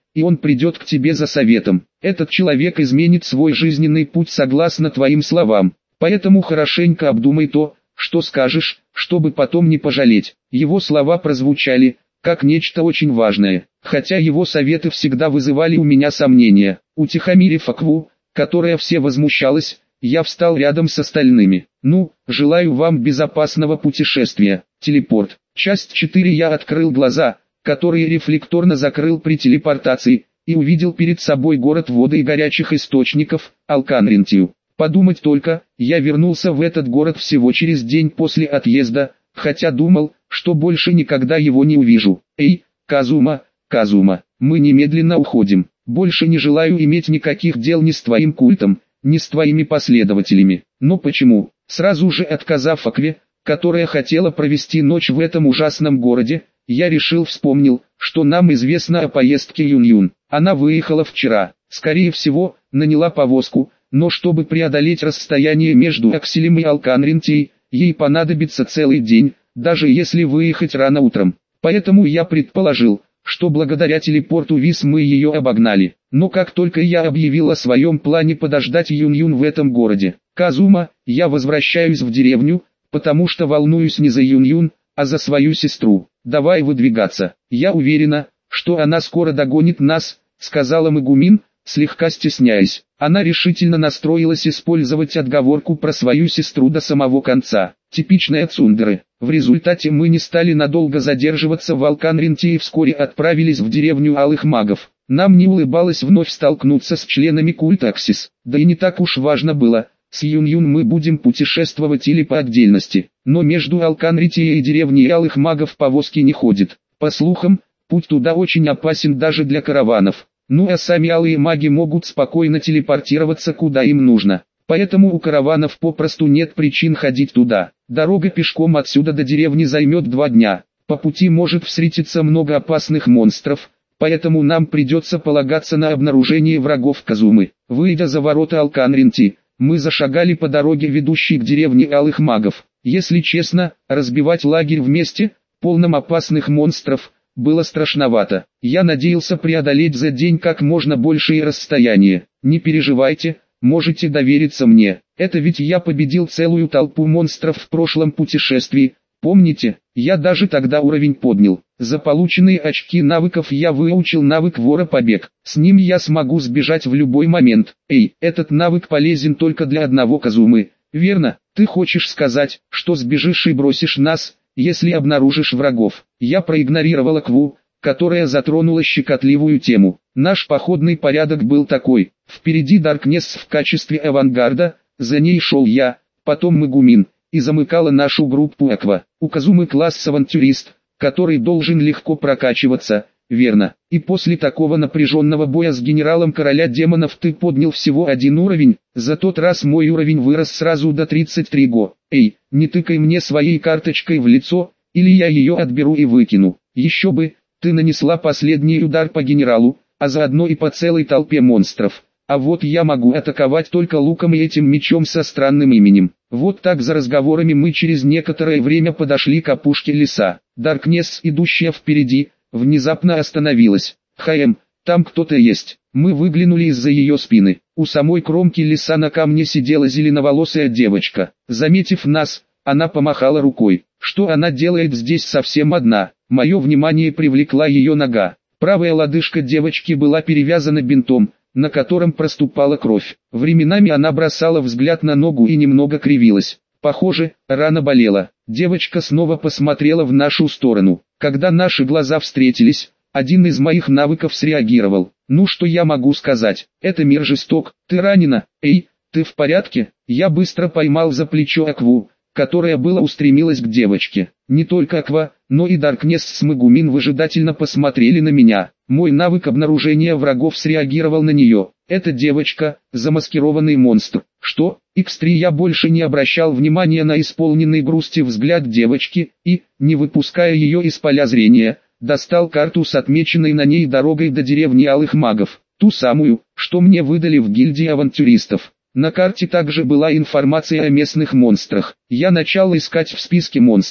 и он придет к тебе за советом. Этот человек изменит свой жизненный путь согласно твоим словам. Поэтому хорошенько обдумай то, что скажешь, чтобы потом не пожалеть. Его слова прозвучали, как нечто очень важное, хотя его советы всегда вызывали у меня сомнения. Утихомирив Акву, которая все возмущалась, я встал рядом с остальными. Ну, желаю вам безопасного путешествия. Телепорт. Часть 4. Я открыл глаза, которые рефлекторно закрыл при телепортации, и увидел перед собой город воды и горячих источников, Алканрентию. Подумать только, я вернулся в этот город всего через день после отъезда, хотя думал, что больше никогда его не увижу. Эй, Казума, Казума, мы немедленно уходим. Больше не желаю иметь никаких дел ни с твоим культом, ни с твоими последователями. Но почему? Сразу же отказав Акве, которая хотела провести ночь в этом ужасном городе, я вспомнил, что нам известно о поездке Юн-Юн. Она выехала вчера, скорее всего, наняла повозку, но чтобы преодолеть расстояние между Акселем и Алканрентией, ей понадобится целый день, даже если выехать рано утром. Поэтому я предположил, что благодаря телепорту Вис мы ее обогнали. Но как только я объявил о своем плане подождать Юн-Юн в этом городе, Казума, я возвращаюсь в деревню, потому что волнуюсь не за Юн-Юн, а за свою сестру. Давай выдвигаться. Я уверена, что она скоро догонит нас, сказала Мегумин, слегка стесняясь. Она решительно настроилась использовать отговорку про свою сестру до самого конца. Типичная цундеры. В результате мы не стали надолго задерживаться в Алканренте и вскоре отправились в деревню Алых Магов. Нам не улыбалось вновь столкнуться с членами культа Аксис. Да и не так уж важно было, с Юн-Юн мы будем путешествовать или по отдельности. Но между Алканрентией и деревней Алых Магов повозки не ходят. По слухам, путь туда очень опасен даже для караванов. Ну а сами Алые Маги могут спокойно телепортироваться куда им нужно. Поэтому у караванов попросту нет причин ходить туда. Дорога пешком отсюда до деревни займет 2 дня. По пути может встретиться много опасных монстров, поэтому нам придется полагаться на обнаружение врагов Казумы. Выйдя за ворота Алканренти, мы зашагали по дороге, ведущей к деревне Алых Магов. Если честно, разбивать лагерь вместе, полном опасных монстров, было страшновато. Я надеялся преодолеть за день как можно большее расстояние. Не переживайте, можете довериться мне. Это ведь я победил целую толпу монстров в прошлом путешествии. Помните, я даже тогда уровень поднял. За полученные очки навыков я выучил навык вора-побег. С ним я смогу сбежать в любой момент. Эй, этот навык полезен только для одного Казумы. Верно? Ты хочешь сказать, что сбежишь и бросишь нас, если обнаружишь врагов? Я проигнорировал Акву, которая затронула щекотливую тему. Наш походный порядок был такой: впереди Даркнесс в качестве авангарда, за ней шел я, потом Мегумин, и замыкала нашу группу Аква. У Казумы класс авантюрист, который должен легко прокачиваться, верно? И после такого напряженного боя с генералом короля демонов ты поднял всего 1 уровень, за тот раз мой уровень вырос сразу до 33 го. Эй, не тыкай мне своей карточкой в лицо, или я ее отберу и выкину. Еще бы, ты нанесла последний удар по генералу, а заодно и по целой толпе монстров. А вот я могу атаковать только луком и этим мечом со странным именем. Вот так за разговорами мы через некоторое время подошли к опушке леса. Даркнесс, идущая впереди, внезапно остановилась. Там кто-то есть. Мы выглянули из-за ее спины. У самой кромки леса на камне сидела зеленоволосая девочка. Заметив нас, она помахала рукой. Что она делает здесь совсем одна? Мое внимание привлекла ее нога. Правая лодыжка девочки была перевязана бинтом, на котором проступала кровь. Временами она бросала взгляд на ногу и немного кривилась. Похоже, рана болела. Девочка снова посмотрела в нашу сторону. Когда наши глаза встретились, один из моих навыков среагировал. Ну что я могу сказать? Это мир жесток. Ты ранена? Эй, ты в порядке? Я быстро поймал за плечо Акву, которая была устремилась к девочке. Не только Аква, но и Даркнесс с Мегумин выжидательно посмотрели на меня. Мой навык обнаружения врагов среагировал на нее. Эта девочка, замаскированный монстр. Что? X3 я больше не обращал внимания на исполненный грусти взгляд девочки, и, не выпуская ее из поля зрения, достал карту с отмеченной на ней дорогой до деревни Алых Магов. Ту самую, что мне выдали в гильдии авантюристов. На карте также была информация о местных монстрах. Я начал искать в списке монстра,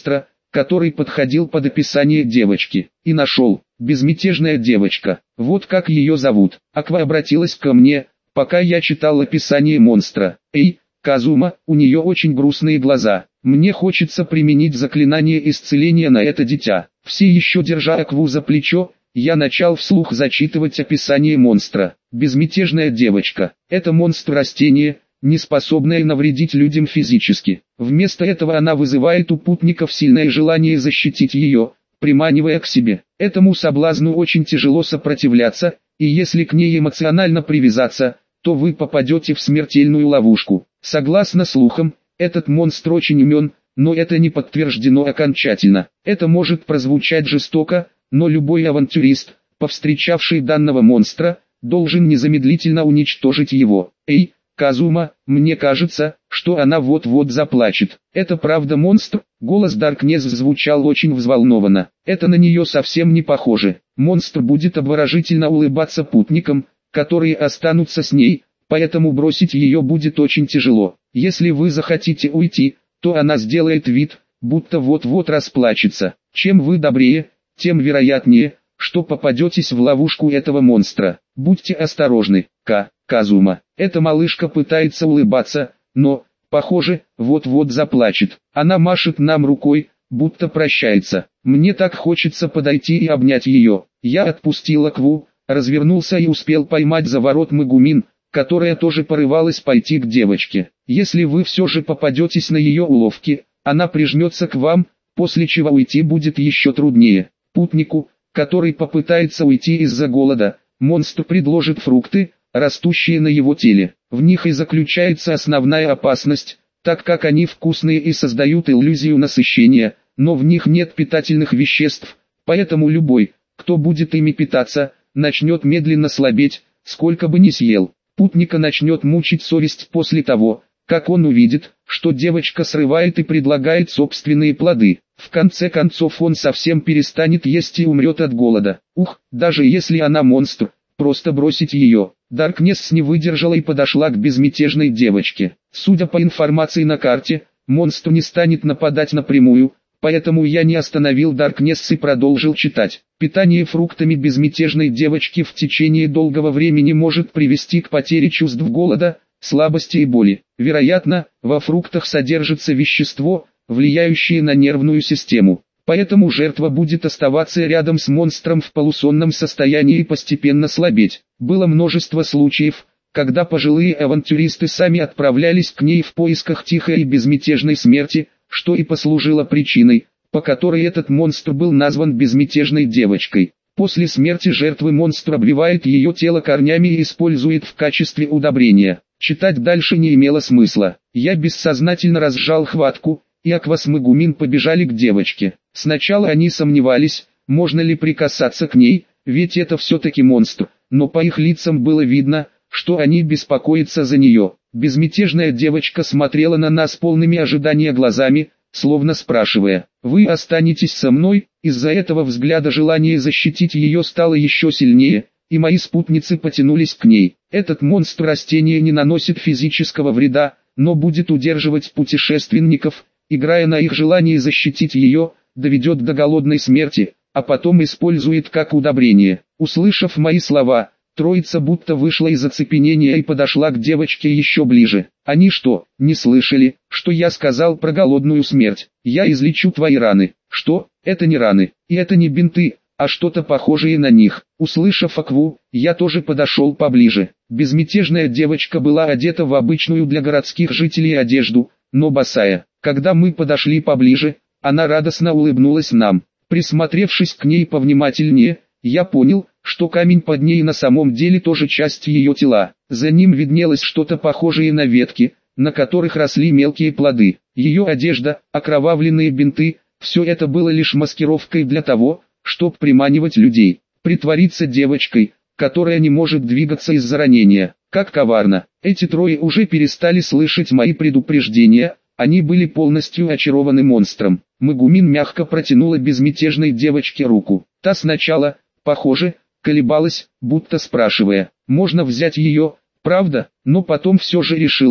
который подходил под описание девочки. И нашел. Безмятежная девочка. Вот как ее зовут. Аква обратилась ко мне, пока я читал описание монстра. Эй, Казума, у нее очень грустные глаза. Мне хочется применить заклинание исцеления на это дитя. Все еще держа Акву за плечо, я начал вслух зачитывать описание монстра. Безмятежная девочка. Это монстр-растение, не способное навредить людям физически. Вместо этого она вызывает у путников сильное желание защитить ее, приманивая к себе. Этому соблазну очень тяжело сопротивляться, и если к ней эмоционально привязаться, то вы попадете в смертельную ловушку. Согласно слухам, этот монстр очень умен, но это не подтверждено окончательно. Это может прозвучать жестоко, но любой авантюрист, повстречавший данного монстра, должен незамедлительно уничтожить его. Эй, Казума, мне кажется, что она вот-вот заплачет. Это правда монстр? Голос Даркнесс звучал очень взволнованно. Это на нее совсем не похоже. Монстр будет обворожительно улыбаться путникам, которые останутся с ней, поэтому бросить ее будет очень тяжело. Если вы захотите уйти, то она сделает вид, будто вот-вот расплачется. Чем вы добрее, тем вероятнее, что попадетесь в ловушку этого монстра. Будьте осторожны, Казума. Эта малышка пытается улыбаться, но, похоже, вот-вот заплачет. Она машет нам рукой, будто прощается. Мне так хочется подойти и обнять ее. Я отпустил Акву, развернулся и успел поймать за ворот Мегумин, которая тоже порывалась пойти к девочке. Если вы все же попадетесь на ее уловки, она прижмется к вам, после чего уйти будет еще труднее. Путнику, который попытается уйти из-за голода, монстр предложит фрукты, растущие на его теле. В них и заключается основная опасность, так как они вкусные и создают иллюзию насыщения, но в них нет питательных веществ, поэтому любой, кто будет ими питаться, начнет медленно слабеть, сколько бы ни съел. Путника начнет мучить совесть после того, как он увидит, что девочка срывает и предлагает собственные плоды. В конце концов он совсем перестанет есть и умрет от голода. Даже если она монстр, просто бросить ее. Даркнесс не выдержала и подошла к безмятежной девочке. Судя по информации на карте, монстр не станет нападать напрямую, поэтому я не остановил Даркнесс и продолжил читать. Питание фруктами безмятежной девочки в течение долгого времени может привести к потере чувств голода, слабости и боли. Вероятно, во фруктах содержится вещество, влияющее на нервную систему. Поэтому жертва будет оставаться рядом с монстром в полусонном состоянии и постепенно слабеть. Было множество случаев, когда пожилые авантюристы сами отправлялись к ней в поисках тихой и безмятежной смерти, что и послужило причиной, по которой этот монстр был назван безмятежной девочкой. После смерти жертвы монстр обвивает ее тело корнями и использует в качестве удобрения. Читать дальше не имело смысла. Я бессознательно разжал хватку, и Аква с Мегумин побежали к девочке. Сначала они сомневались, можно ли прикасаться к ней, ведь это все-таки монстр, но по их лицам было видно, что они беспокоятся за нее. Безмятежная девочка смотрела на нас полными ожидания глазами, словно спрашивая: «Вы останетесь со мной?» Из-за этого взгляда желание защитить ее стало еще сильнее, и мои спутницы потянулись к ней. Этот монстр растения не наносит физического вреда, но будет удерживать путешественников, играя на их желании защитить ее, доведет до голодной смерти, а потом использует как удобрение. Услышав мои слова, троица будто вышла из оцепенения и подошла к девочке еще ближе. Они что, не слышали, что я сказал про голодную смерть? Я излечу твои раны. Что? Это не раны, и это не бинты, а что-то похожее на них. Услышав Акву, я тоже подошел поближе. Безмятежная девочка была одета в обычную для городских жителей одежду, но босая. Когда мы подошли поближе, она радостно улыбнулась нам. Присмотревшись к ней повнимательнее, я понял, что камень под ней на самом деле тоже часть ее тела. За ним виднелось что-то похожее на ветки, на которых росли мелкие плоды. Ее одежда, окровавленные бинты, все это было лишь маскировкой для того, чтобы приманивать людей. Притвориться девочкой, которая не может двигаться из-за ранения. Как коварно. Эти трое уже перестали слышать мои предупреждения, они были полностью очарованы монстром. Мегумин мягко протянула безмятежной девочке руку. Та сначала, похоже, колебалась, будто спрашивая: «Можно взять ее, правда?» Но потом все же решилась,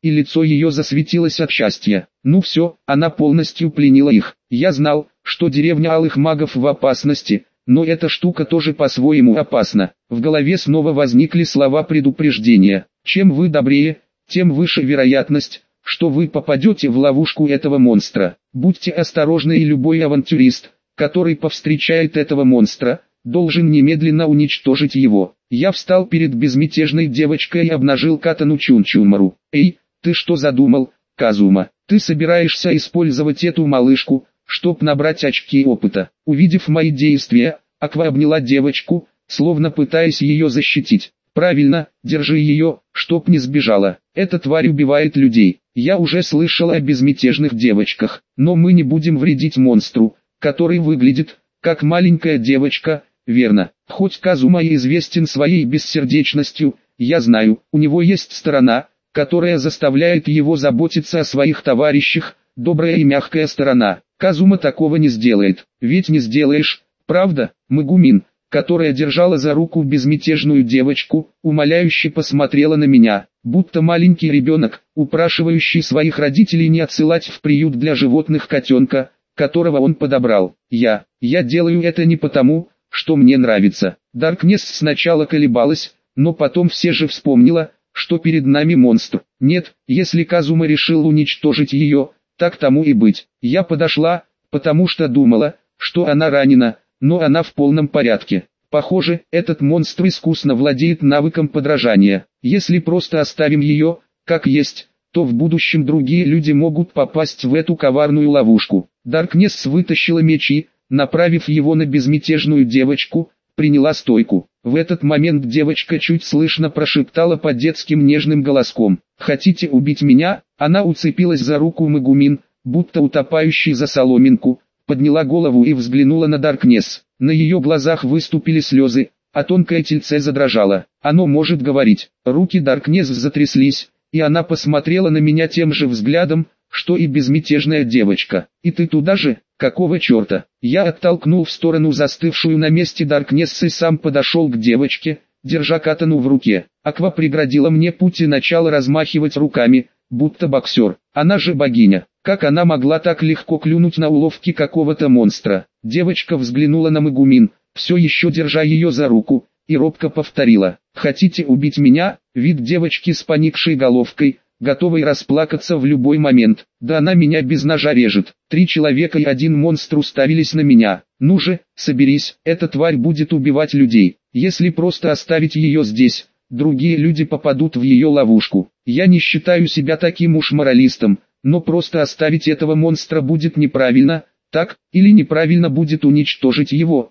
и лицо ее засветилось от счастья. Ну все, она полностью пленила их. Я знал, что деревня алых магов в опасности, но эта штука тоже по-своему опасна. В голове снова возникли слова предупреждения. Чем вы добрее, тем выше вероятность, что вы попадете в ловушку этого монстра. Будьте осторожны, и любой авантюрист, который повстречает этого монстра, должен немедленно уничтожить его. Я встал перед безмятежной девочкой и обнажил катану Чунчумару. Эй, ты что задумал, Казума? Ты собираешься использовать эту малышку, чтоб набрать очки опыта? Увидев мои действия, Аква обняла девочку, словно пытаясь ее защитить. Правильно, держи ее, чтоб не сбежала. Эта тварь убивает людей. Я уже слышал о безмятежных девочках, но мы не будем вредить монстру, который выглядит, как маленькая девочка, верно? Хоть Казума и известен своей бессердечностью, я знаю, у него есть сторона, которая заставляет его заботиться о своих товарищах, добрая и мягкая сторона. Казума такого не сделает, ведь не сделаешь, правда? Мегумин, которая держала за руку безмятежную девочку, умоляюще посмотрела на меня, будто маленький ребенок, упрашивающий своих родителей не отсылать в приют для животных котенка, которого он подобрал. Я делаю это не потому, что мне нравится. Даркнесс сначала колебалась, но потом все же вспомнила, что перед нами монстр. Нет, если Казума решил уничтожить ее, так тому и быть. Я подошла, потому что думала, что она ранена, но она в полном порядке. Похоже, этот монстр искусно владеет навыком подражания. Если просто оставим ее, как есть, то в будущем другие люди могут попасть в эту коварную ловушку. Даркнесс вытащила меч и, направив его на безмятежную девочку, приняла стойку. В этот момент девочка чуть слышно прошептала под детским нежным голоском: «Хотите убить меня?» Она уцепилась за руку Мегумин, будто утопающий за соломинку, подняла голову и взглянула на Даркнесс. На ее глазах выступили слезы, а тонкое тельце задрожало. Оно может говорить. Руки Даркнесс затряслись, и она посмотрела на меня тем же взглядом, что и безмятежная девочка. «И ты туда же? Какого черта?» Я оттолкнул в сторону застывшую на месте Даркнесс и сам подошел к девочке, держа катану в руке. Аква преградила мне путь и начала размахивать руками, будто боксер. Она же богиня. Как она могла так легко клюнуть на уловки какого-то монстра? Девочка взглянула на Мегумин, все еще держа ее за руку, и робко повторила: «Хотите убить меня?» Вид девочки с поникшей головкой, готовой расплакаться в любой момент. Да она меня без ножа режет. 3 человека и 1 монстр уставились на меня. Ну же, соберись, эта тварь будет убивать людей. Если просто оставить ее здесь, другие люди попадут в ее ловушку. Я не считаю себя таким уж моралистом, но просто оставить этого монстра будет неправильно, так, или неправильно будет уничтожить его.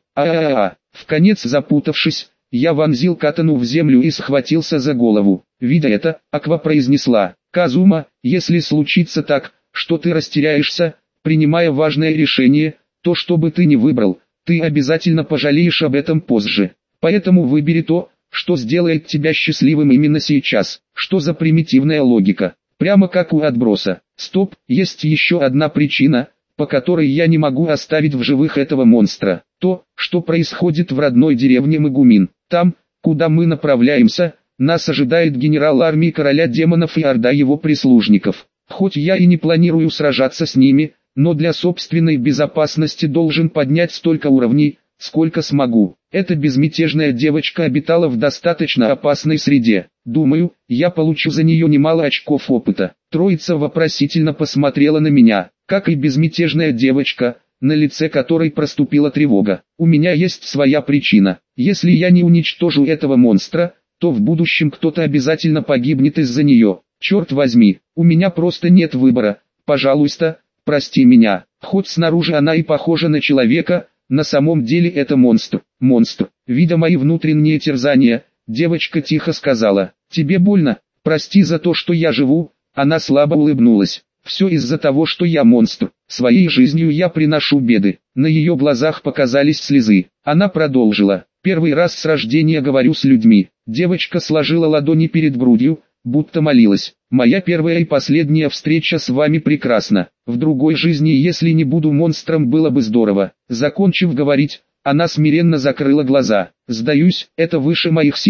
Вконец запутавшись, я вонзил катану в землю и схватился за голову. Видя это, Аква произнесла: «Казума, если случится так, что ты растеряешься, принимая важное решение, то что бы ты ни выбрал, ты обязательно пожалеешь об этом позже. Поэтому выбери то, что сделает тебя счастливым именно сейчас». Что за примитивная логика? Прямо как у отброса. Стоп, есть еще одна причина, по которой я не могу оставить в живых этого монстра. То, что происходит в родной деревне Мегумин. Там, куда мы направляемся, нас ожидает генерал армии короля демонов и орда его прислужников. Хоть я и не планирую сражаться с ними, но для собственной безопасности должен поднять столько уровней, сколько смогу. Эта безмятежная девочка обитала в достаточно опасной среде. Думаю, я получу за нее немало очков опыта. Троица вопросительно посмотрела на меня, как и безмятежная девочка, на лице которой проступила тревога. У меня есть своя причина. Если я не уничтожу этого монстра, то в будущем кто-то обязательно погибнет из-за нее. Черт возьми, у меня просто нет выбора. Пожалуйста, прости меня. Хоть снаружи она и похожа на человека, на самом деле это монстр. Монстр. Видя мои внутренние терзания, девочка тихо сказала: «Тебе больно? Прости за то, что я живу». Она слабо улыбнулась. «Все из-за того, что я монстр. Своей жизнью я приношу беды». На ее глазах показались слезы. Она продолжила: «Первый раз с рождения говорю с людьми». Девочка сложила ладони перед грудью, будто молилась: «Моя первая и последняя встреча с вами прекрасна. В другой жизни, если не буду монстром, было бы здорово». Закончив говорить, она смиренно закрыла глаза. «Сдаюсь, это выше моих сил».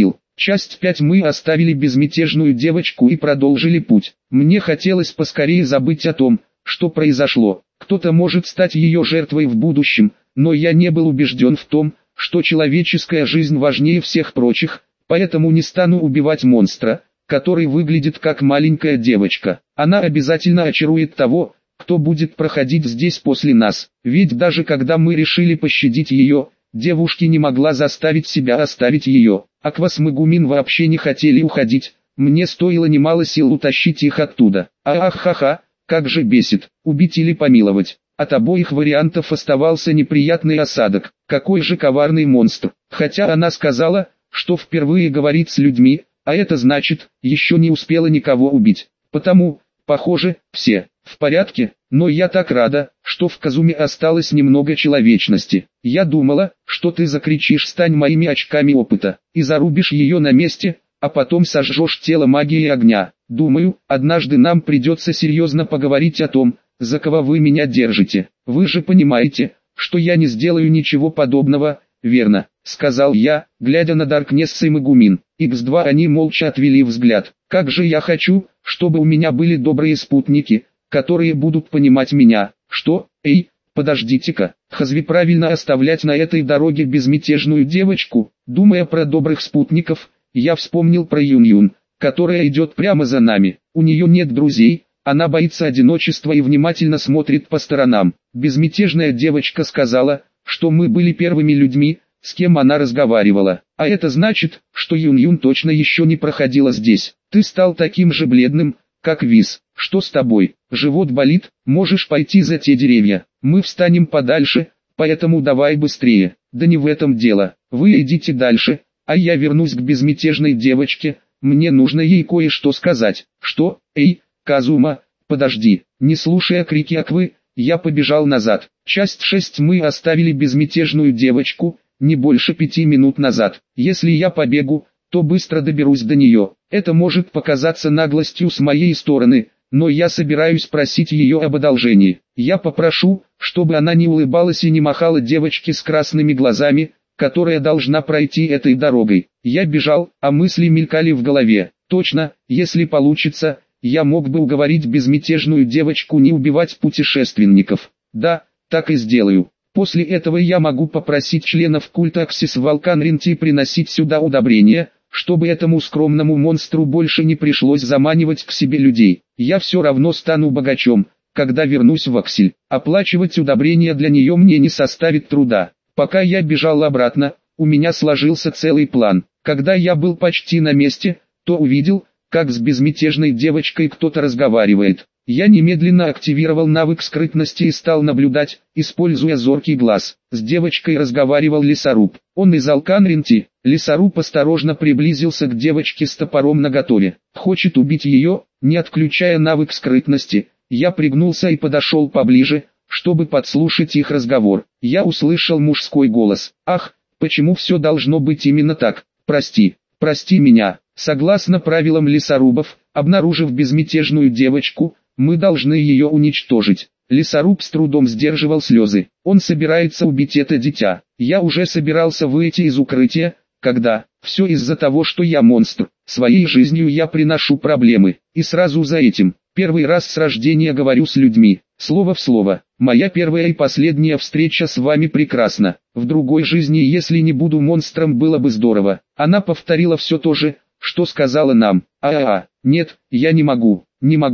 Часть 5. Мы оставили безмятежную девочку и продолжили путь. Мне хотелось поскорее забыть о том, что произошло. Кто-то может стать ее жертвой в будущем, но я не был убежден в том, что человеческая жизнь важнее всех прочих, поэтому не стану убивать монстра, который выглядит как маленькая девочка. Она обязательно очарует того, кто будет проходить здесь после нас. Ведь даже когда мы решили пощадить ее, девушка не могла заставить себя оставить ее. Аква с Мегумин вообще не хотели уходить, мне стоило немало сил утащить их оттуда. Ах-ха-ха, как же бесит, убить или помиловать. От обоих вариантов оставался неприятный осадок. Какой же коварный монстр. Хотя она сказала, что впервые говорит с людьми, а это значит, еще не успела никого убить. Потому, похоже, все в порядке, но я так рада, что в Казуме осталось немного человечности. Я думала, что ты закричишь «стань моими очками опыта» и зарубишь ее на месте, а потом сожжешь тело магией огня. Думаю, однажды нам придется серьезно поговорить о том, за кого вы меня держите. Вы же понимаете, что я не сделаю ничего подобного, верно? Сказал я, глядя на Даркнесса и Мегумин. Х2 они молча отвели взгляд. Как же я хочу, чтобы у меня были добрые спутники, которые будут понимать меня. Что? Эй, подождите-ка, разве правильно оставлять на этой дороге безмятежную девочку? Думая про добрых спутников, я вспомнил про Юн-Юн, которая идет прямо за нами. У нее нет друзей, она боится одиночества и внимательно смотрит по сторонам. Безмятежная девочка сказала, что мы были первыми людьми, с кем она разговаривала. А это значит, что Юн-Юн точно еще не проходила здесь. Ты стал таким же бледным, как Виз. Что с тобой? Живот болит? Можешь пойти за те деревья. Мы встанем подальше, поэтому давай быстрее. Да не в этом дело. Вы идите дальше, а я вернусь к безмятежной девочке. Мне нужно ей кое-что сказать. Что? Эй, Казума, подожди. Не слушая крики Аквы, я побежал назад. Часть 6. Мы оставили безмятежную девочку, не больше 5 минут назад. Если я побегу, то быстро доберусь до нее. Это может показаться наглостью с моей стороны, но я собираюсь просить ее об одолжении. Я попрошу, чтобы она не улыбалась и не махала девочке с красными глазами, которая должна пройти этой дорогой. Я бежал, а мысли мелькали в голове. Точно, если получится, я мог бы уговорить безмятежную девочку не убивать путешественников. Да, так и сделаю. После этого я могу попросить членов культа Аксис Валканринти приносить сюда удобрения, чтобы этому скромному монстру больше не пришлось заманивать к себе людей. Я все равно стану богачом, когда вернусь в Аксель. Оплачивать удобрения для нее мне не составит труда. Пока я бежал обратно, у меня сложился целый план. Когда я был почти на месте, то увидел, как с безмятежной девочкой кто-то разговаривает. Я немедленно активировал навык скрытности и стал наблюдать, используя зоркий глаз. С девочкой разговаривал лесоруб. Он из Алканринти. Лесоруб осторожно приблизился к девочке с топором наготове. Хочет убить ее, не отключая навык скрытности. Я пригнулся и подошел поближе, чтобы подслушать их разговор. Я услышал мужской голос. Ах, почему все должно быть именно так? Прости меня. Согласно правилам лесорубов, обнаружив безмятежную девочку, мы должны ее уничтожить. Лесоруб с трудом сдерживал слезы. Он собирается убить это дитя. Я уже собирался выйти из укрытия, когда... Все из-за того, что я монстр. Своей жизнью я приношу проблемы. И сразу за этим. Первый раз с рождения говорю с людьми. Слово в слово. Моя первая и последняя встреча с вами прекрасна. В другой жизни, если не буду монстром, было бы здорово. Она повторила все то же, что сказала нам. Нет, я не могу.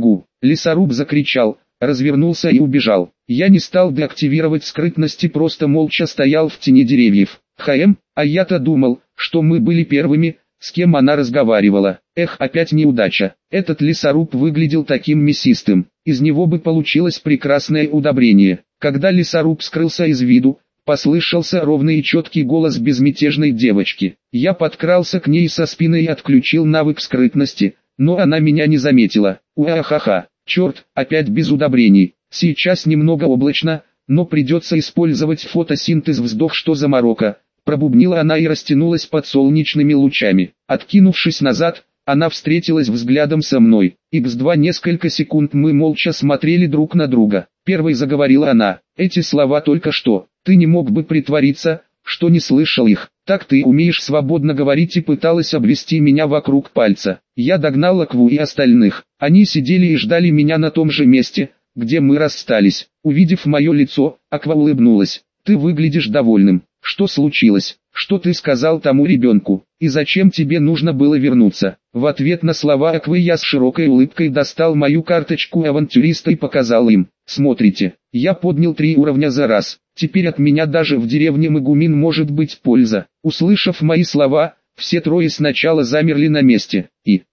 Лесоруб закричал, развернулся и убежал. Я не стал деактивировать скрытность и просто молча стоял в тени деревьев. А я-то думал, что мы были первыми, с кем она разговаривала. Опять неудача. Этот лесоруб выглядел таким мясистым. Из него бы получилось прекрасное удобрение. Когда лесоруб скрылся из виду, послышался ровный и четкий голос безмятежной девочки. Я подкрался к ней со спины и отключил навык скрытности, но она меня не заметила. Черт, опять без удобрений. Сейчас немного облачно, но придется использовать фотосинтез. Вздох, что за морока. Пробубнила она и растянулась под солнечными лучами. Откинувшись назад, она встретилась взглядом со мной. Х2 несколько секунд мы молча смотрели друг на друга. Первой заговорила она. Эти слова только что. Ты не мог бы притвориться, что не слышал их. Так ты умеешь свободно говорить, и пыталась обвести меня вокруг пальца. Я догнал Акву и остальных. Они сидели и ждали меня на том же месте, где мы расстались. Увидев мое лицо, Аква улыбнулась. Ты выглядишь довольным. Что случилось? Что ты сказал тому ребенку? И зачем тебе нужно было вернуться? В ответ на слова Аквы я с широкой улыбкой достал мою карточку авантюриста и показал им. Смотрите, я поднял 3 уровня за раз. Теперь от меня даже в деревне Магумин может быть польза. Услышав мои слова, все трое сначала замерли на месте.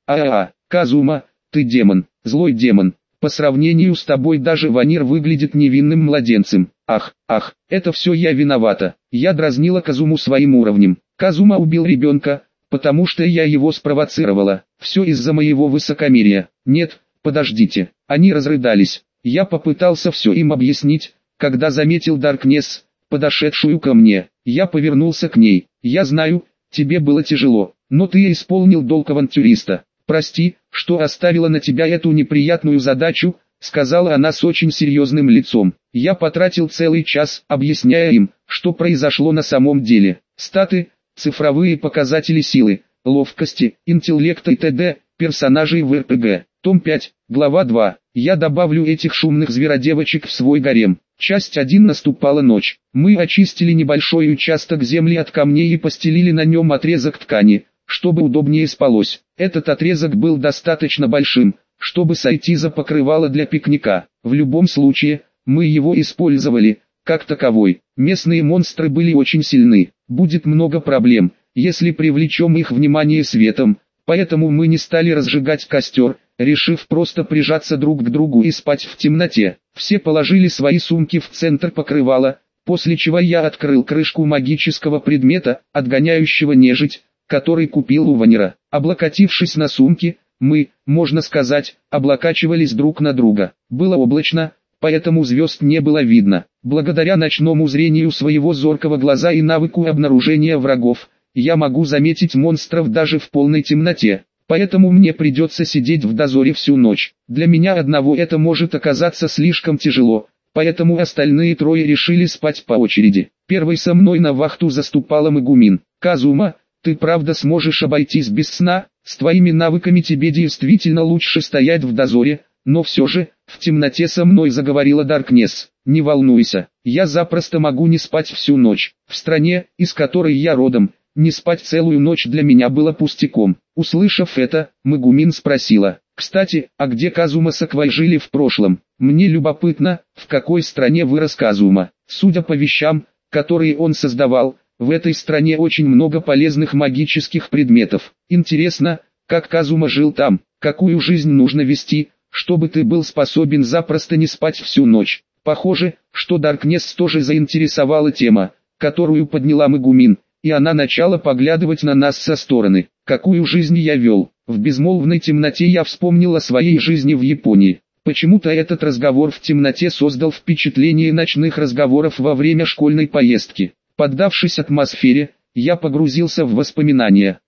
Казума, ты демон, злой демон. По сравнению с тобой даже Ванир выглядит невинным младенцем. Ах, это все я виновата. Я дразнила Казуму своим уровнем. Казума убил ребенка, потому что я его спровоцировала. Все из-за моего высокомерия. Нет, подождите. Они разрыдались. Я попытался все им объяснить, когда заметил Даркнесс, подошедшую ко мне. Я повернулся к ней. Я знаю, тебе было тяжело, но ты исполнил долг авантюриста. Прости, что оставила на тебя эту неприятную задачу, сказала она с очень серьезным лицом. Я потратил целый час, объясняя им, что произошло на самом деле. Статы, цифровые показатели силы, ловкости, интеллекта и т.д. персонажей в РПГ. Том 5, глава 2. Я добавлю этих шумных зверодевочек в свой гарем. Часть 1. Наступала ночь. Мы очистили небольшой участок земли от камней и постелили на нем отрезок ткани, чтобы удобнее спалось. Этот отрезок был достаточно большим, чтобы сойти за покрывало для пикника. В любом случае, мы его использовали, как таковой. Местные монстры были очень сильны. Будет много проблем, если привлечем их внимание светом, поэтому мы не стали разжигать костер, решив просто прижаться друг к другу и спать в темноте. Все положили свои сумки в центр покрывала, после чего я открыл крышку магического предмета, отгоняющего нежить, который купил у Ванира. Облокотившись на сумки, мы, можно сказать, облокачивались друг на друга. Было облачно, поэтому звезд не было видно. Благодаря ночному зрению своего зоркого глаза и навыку обнаружения врагов, я могу заметить монстров даже в полной темноте. Поэтому мне придется сидеть в дозоре всю ночь. Для меня одного это может оказаться слишком тяжело, поэтому остальные трое решили спать по очереди. Первой со мной на вахту заступала Магумин. Казума, ты правда сможешь обойтись без сна? С твоими навыками тебе действительно лучше стоять в дозоре, но все же, в темноте со мной заговорила Даркнесс. Не волнуйся, я запросто могу не спать всю ночь. В стране, из которой я родом, не спать целую ночь для меня было пустяком. Услышав это, Магумин спросила: «Кстати, а где Казума с Аквой жили в прошлом? Мне любопытно, в какой стране вырос Казума. Судя по вещам, которые он создавал, в этой стране очень много полезных магических предметов. Интересно, как Казума жил там, какую жизнь нужно вести, чтобы ты был способен запросто не спать всю ночь». Похоже, что Даркнесс тоже заинтересовала тема, которую подняла Магумин, и она начала поглядывать на нас со стороны. Какую жизнь я вел? В безмолвной темноте я вспомнил о своей жизни в Японии. Почему-то этот разговор в темноте создал впечатление ночных разговоров во время школьной поездки. Поддавшись атмосфере, я погрузился в воспоминания.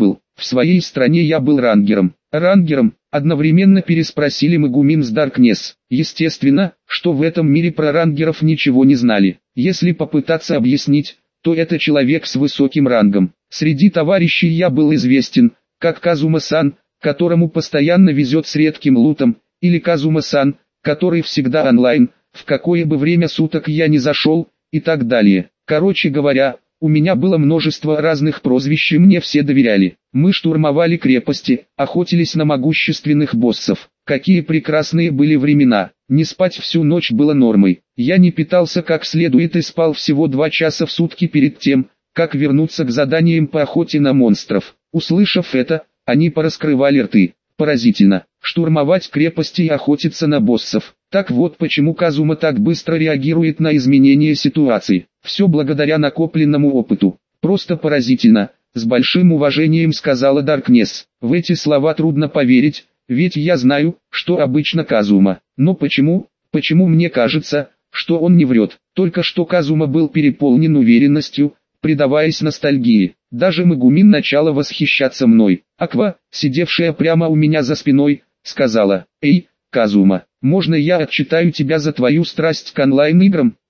В своей стране я был рангером. Рангером, одновременно переспросили Магумин с Даркнесс. Естественно, что в этом мире про рангеров ничего не знали. Если попытаться объяснить, то это человек с высоким рангом. Среди товарищей я был известен, как Казума-сан, которому постоянно везет с редким лутом, или Казума-сан, который всегда онлайн, в какое бы время суток я ни зашел, и так далее. Короче говоря, у меня было множество разных прозвищ и мне все доверяли. Мы штурмовали крепости, охотились на могущественных боссов. Какие прекрасные были времена. Не спать всю ночь было нормой. Я не питался как следует и спал всего 2 часа в сутки перед тем, как вернуться к заданиям по охоте на монстров. Услышав это, они пораскрывали рты. Поразительно. Штурмовать крепости и охотиться на боссов. Так вот почему Казума так быстро реагирует на изменения ситуации. Все благодаря накопленному опыту. Просто поразительно. С большим уважением сказала Даркнесс. В эти слова трудно поверить, ведь я знаю, что обычно Казума. Но почему мне кажется, что он не врет? Только что Казума был переполнен уверенностью, предаваясь ностальгии. Даже Магумин начала восхищаться мной. Аква, сидевшая прямо у меня за спиной, сказала: «Эй, Казума, можно я отчитаю тебя за твою страсть к онлайн-играм?»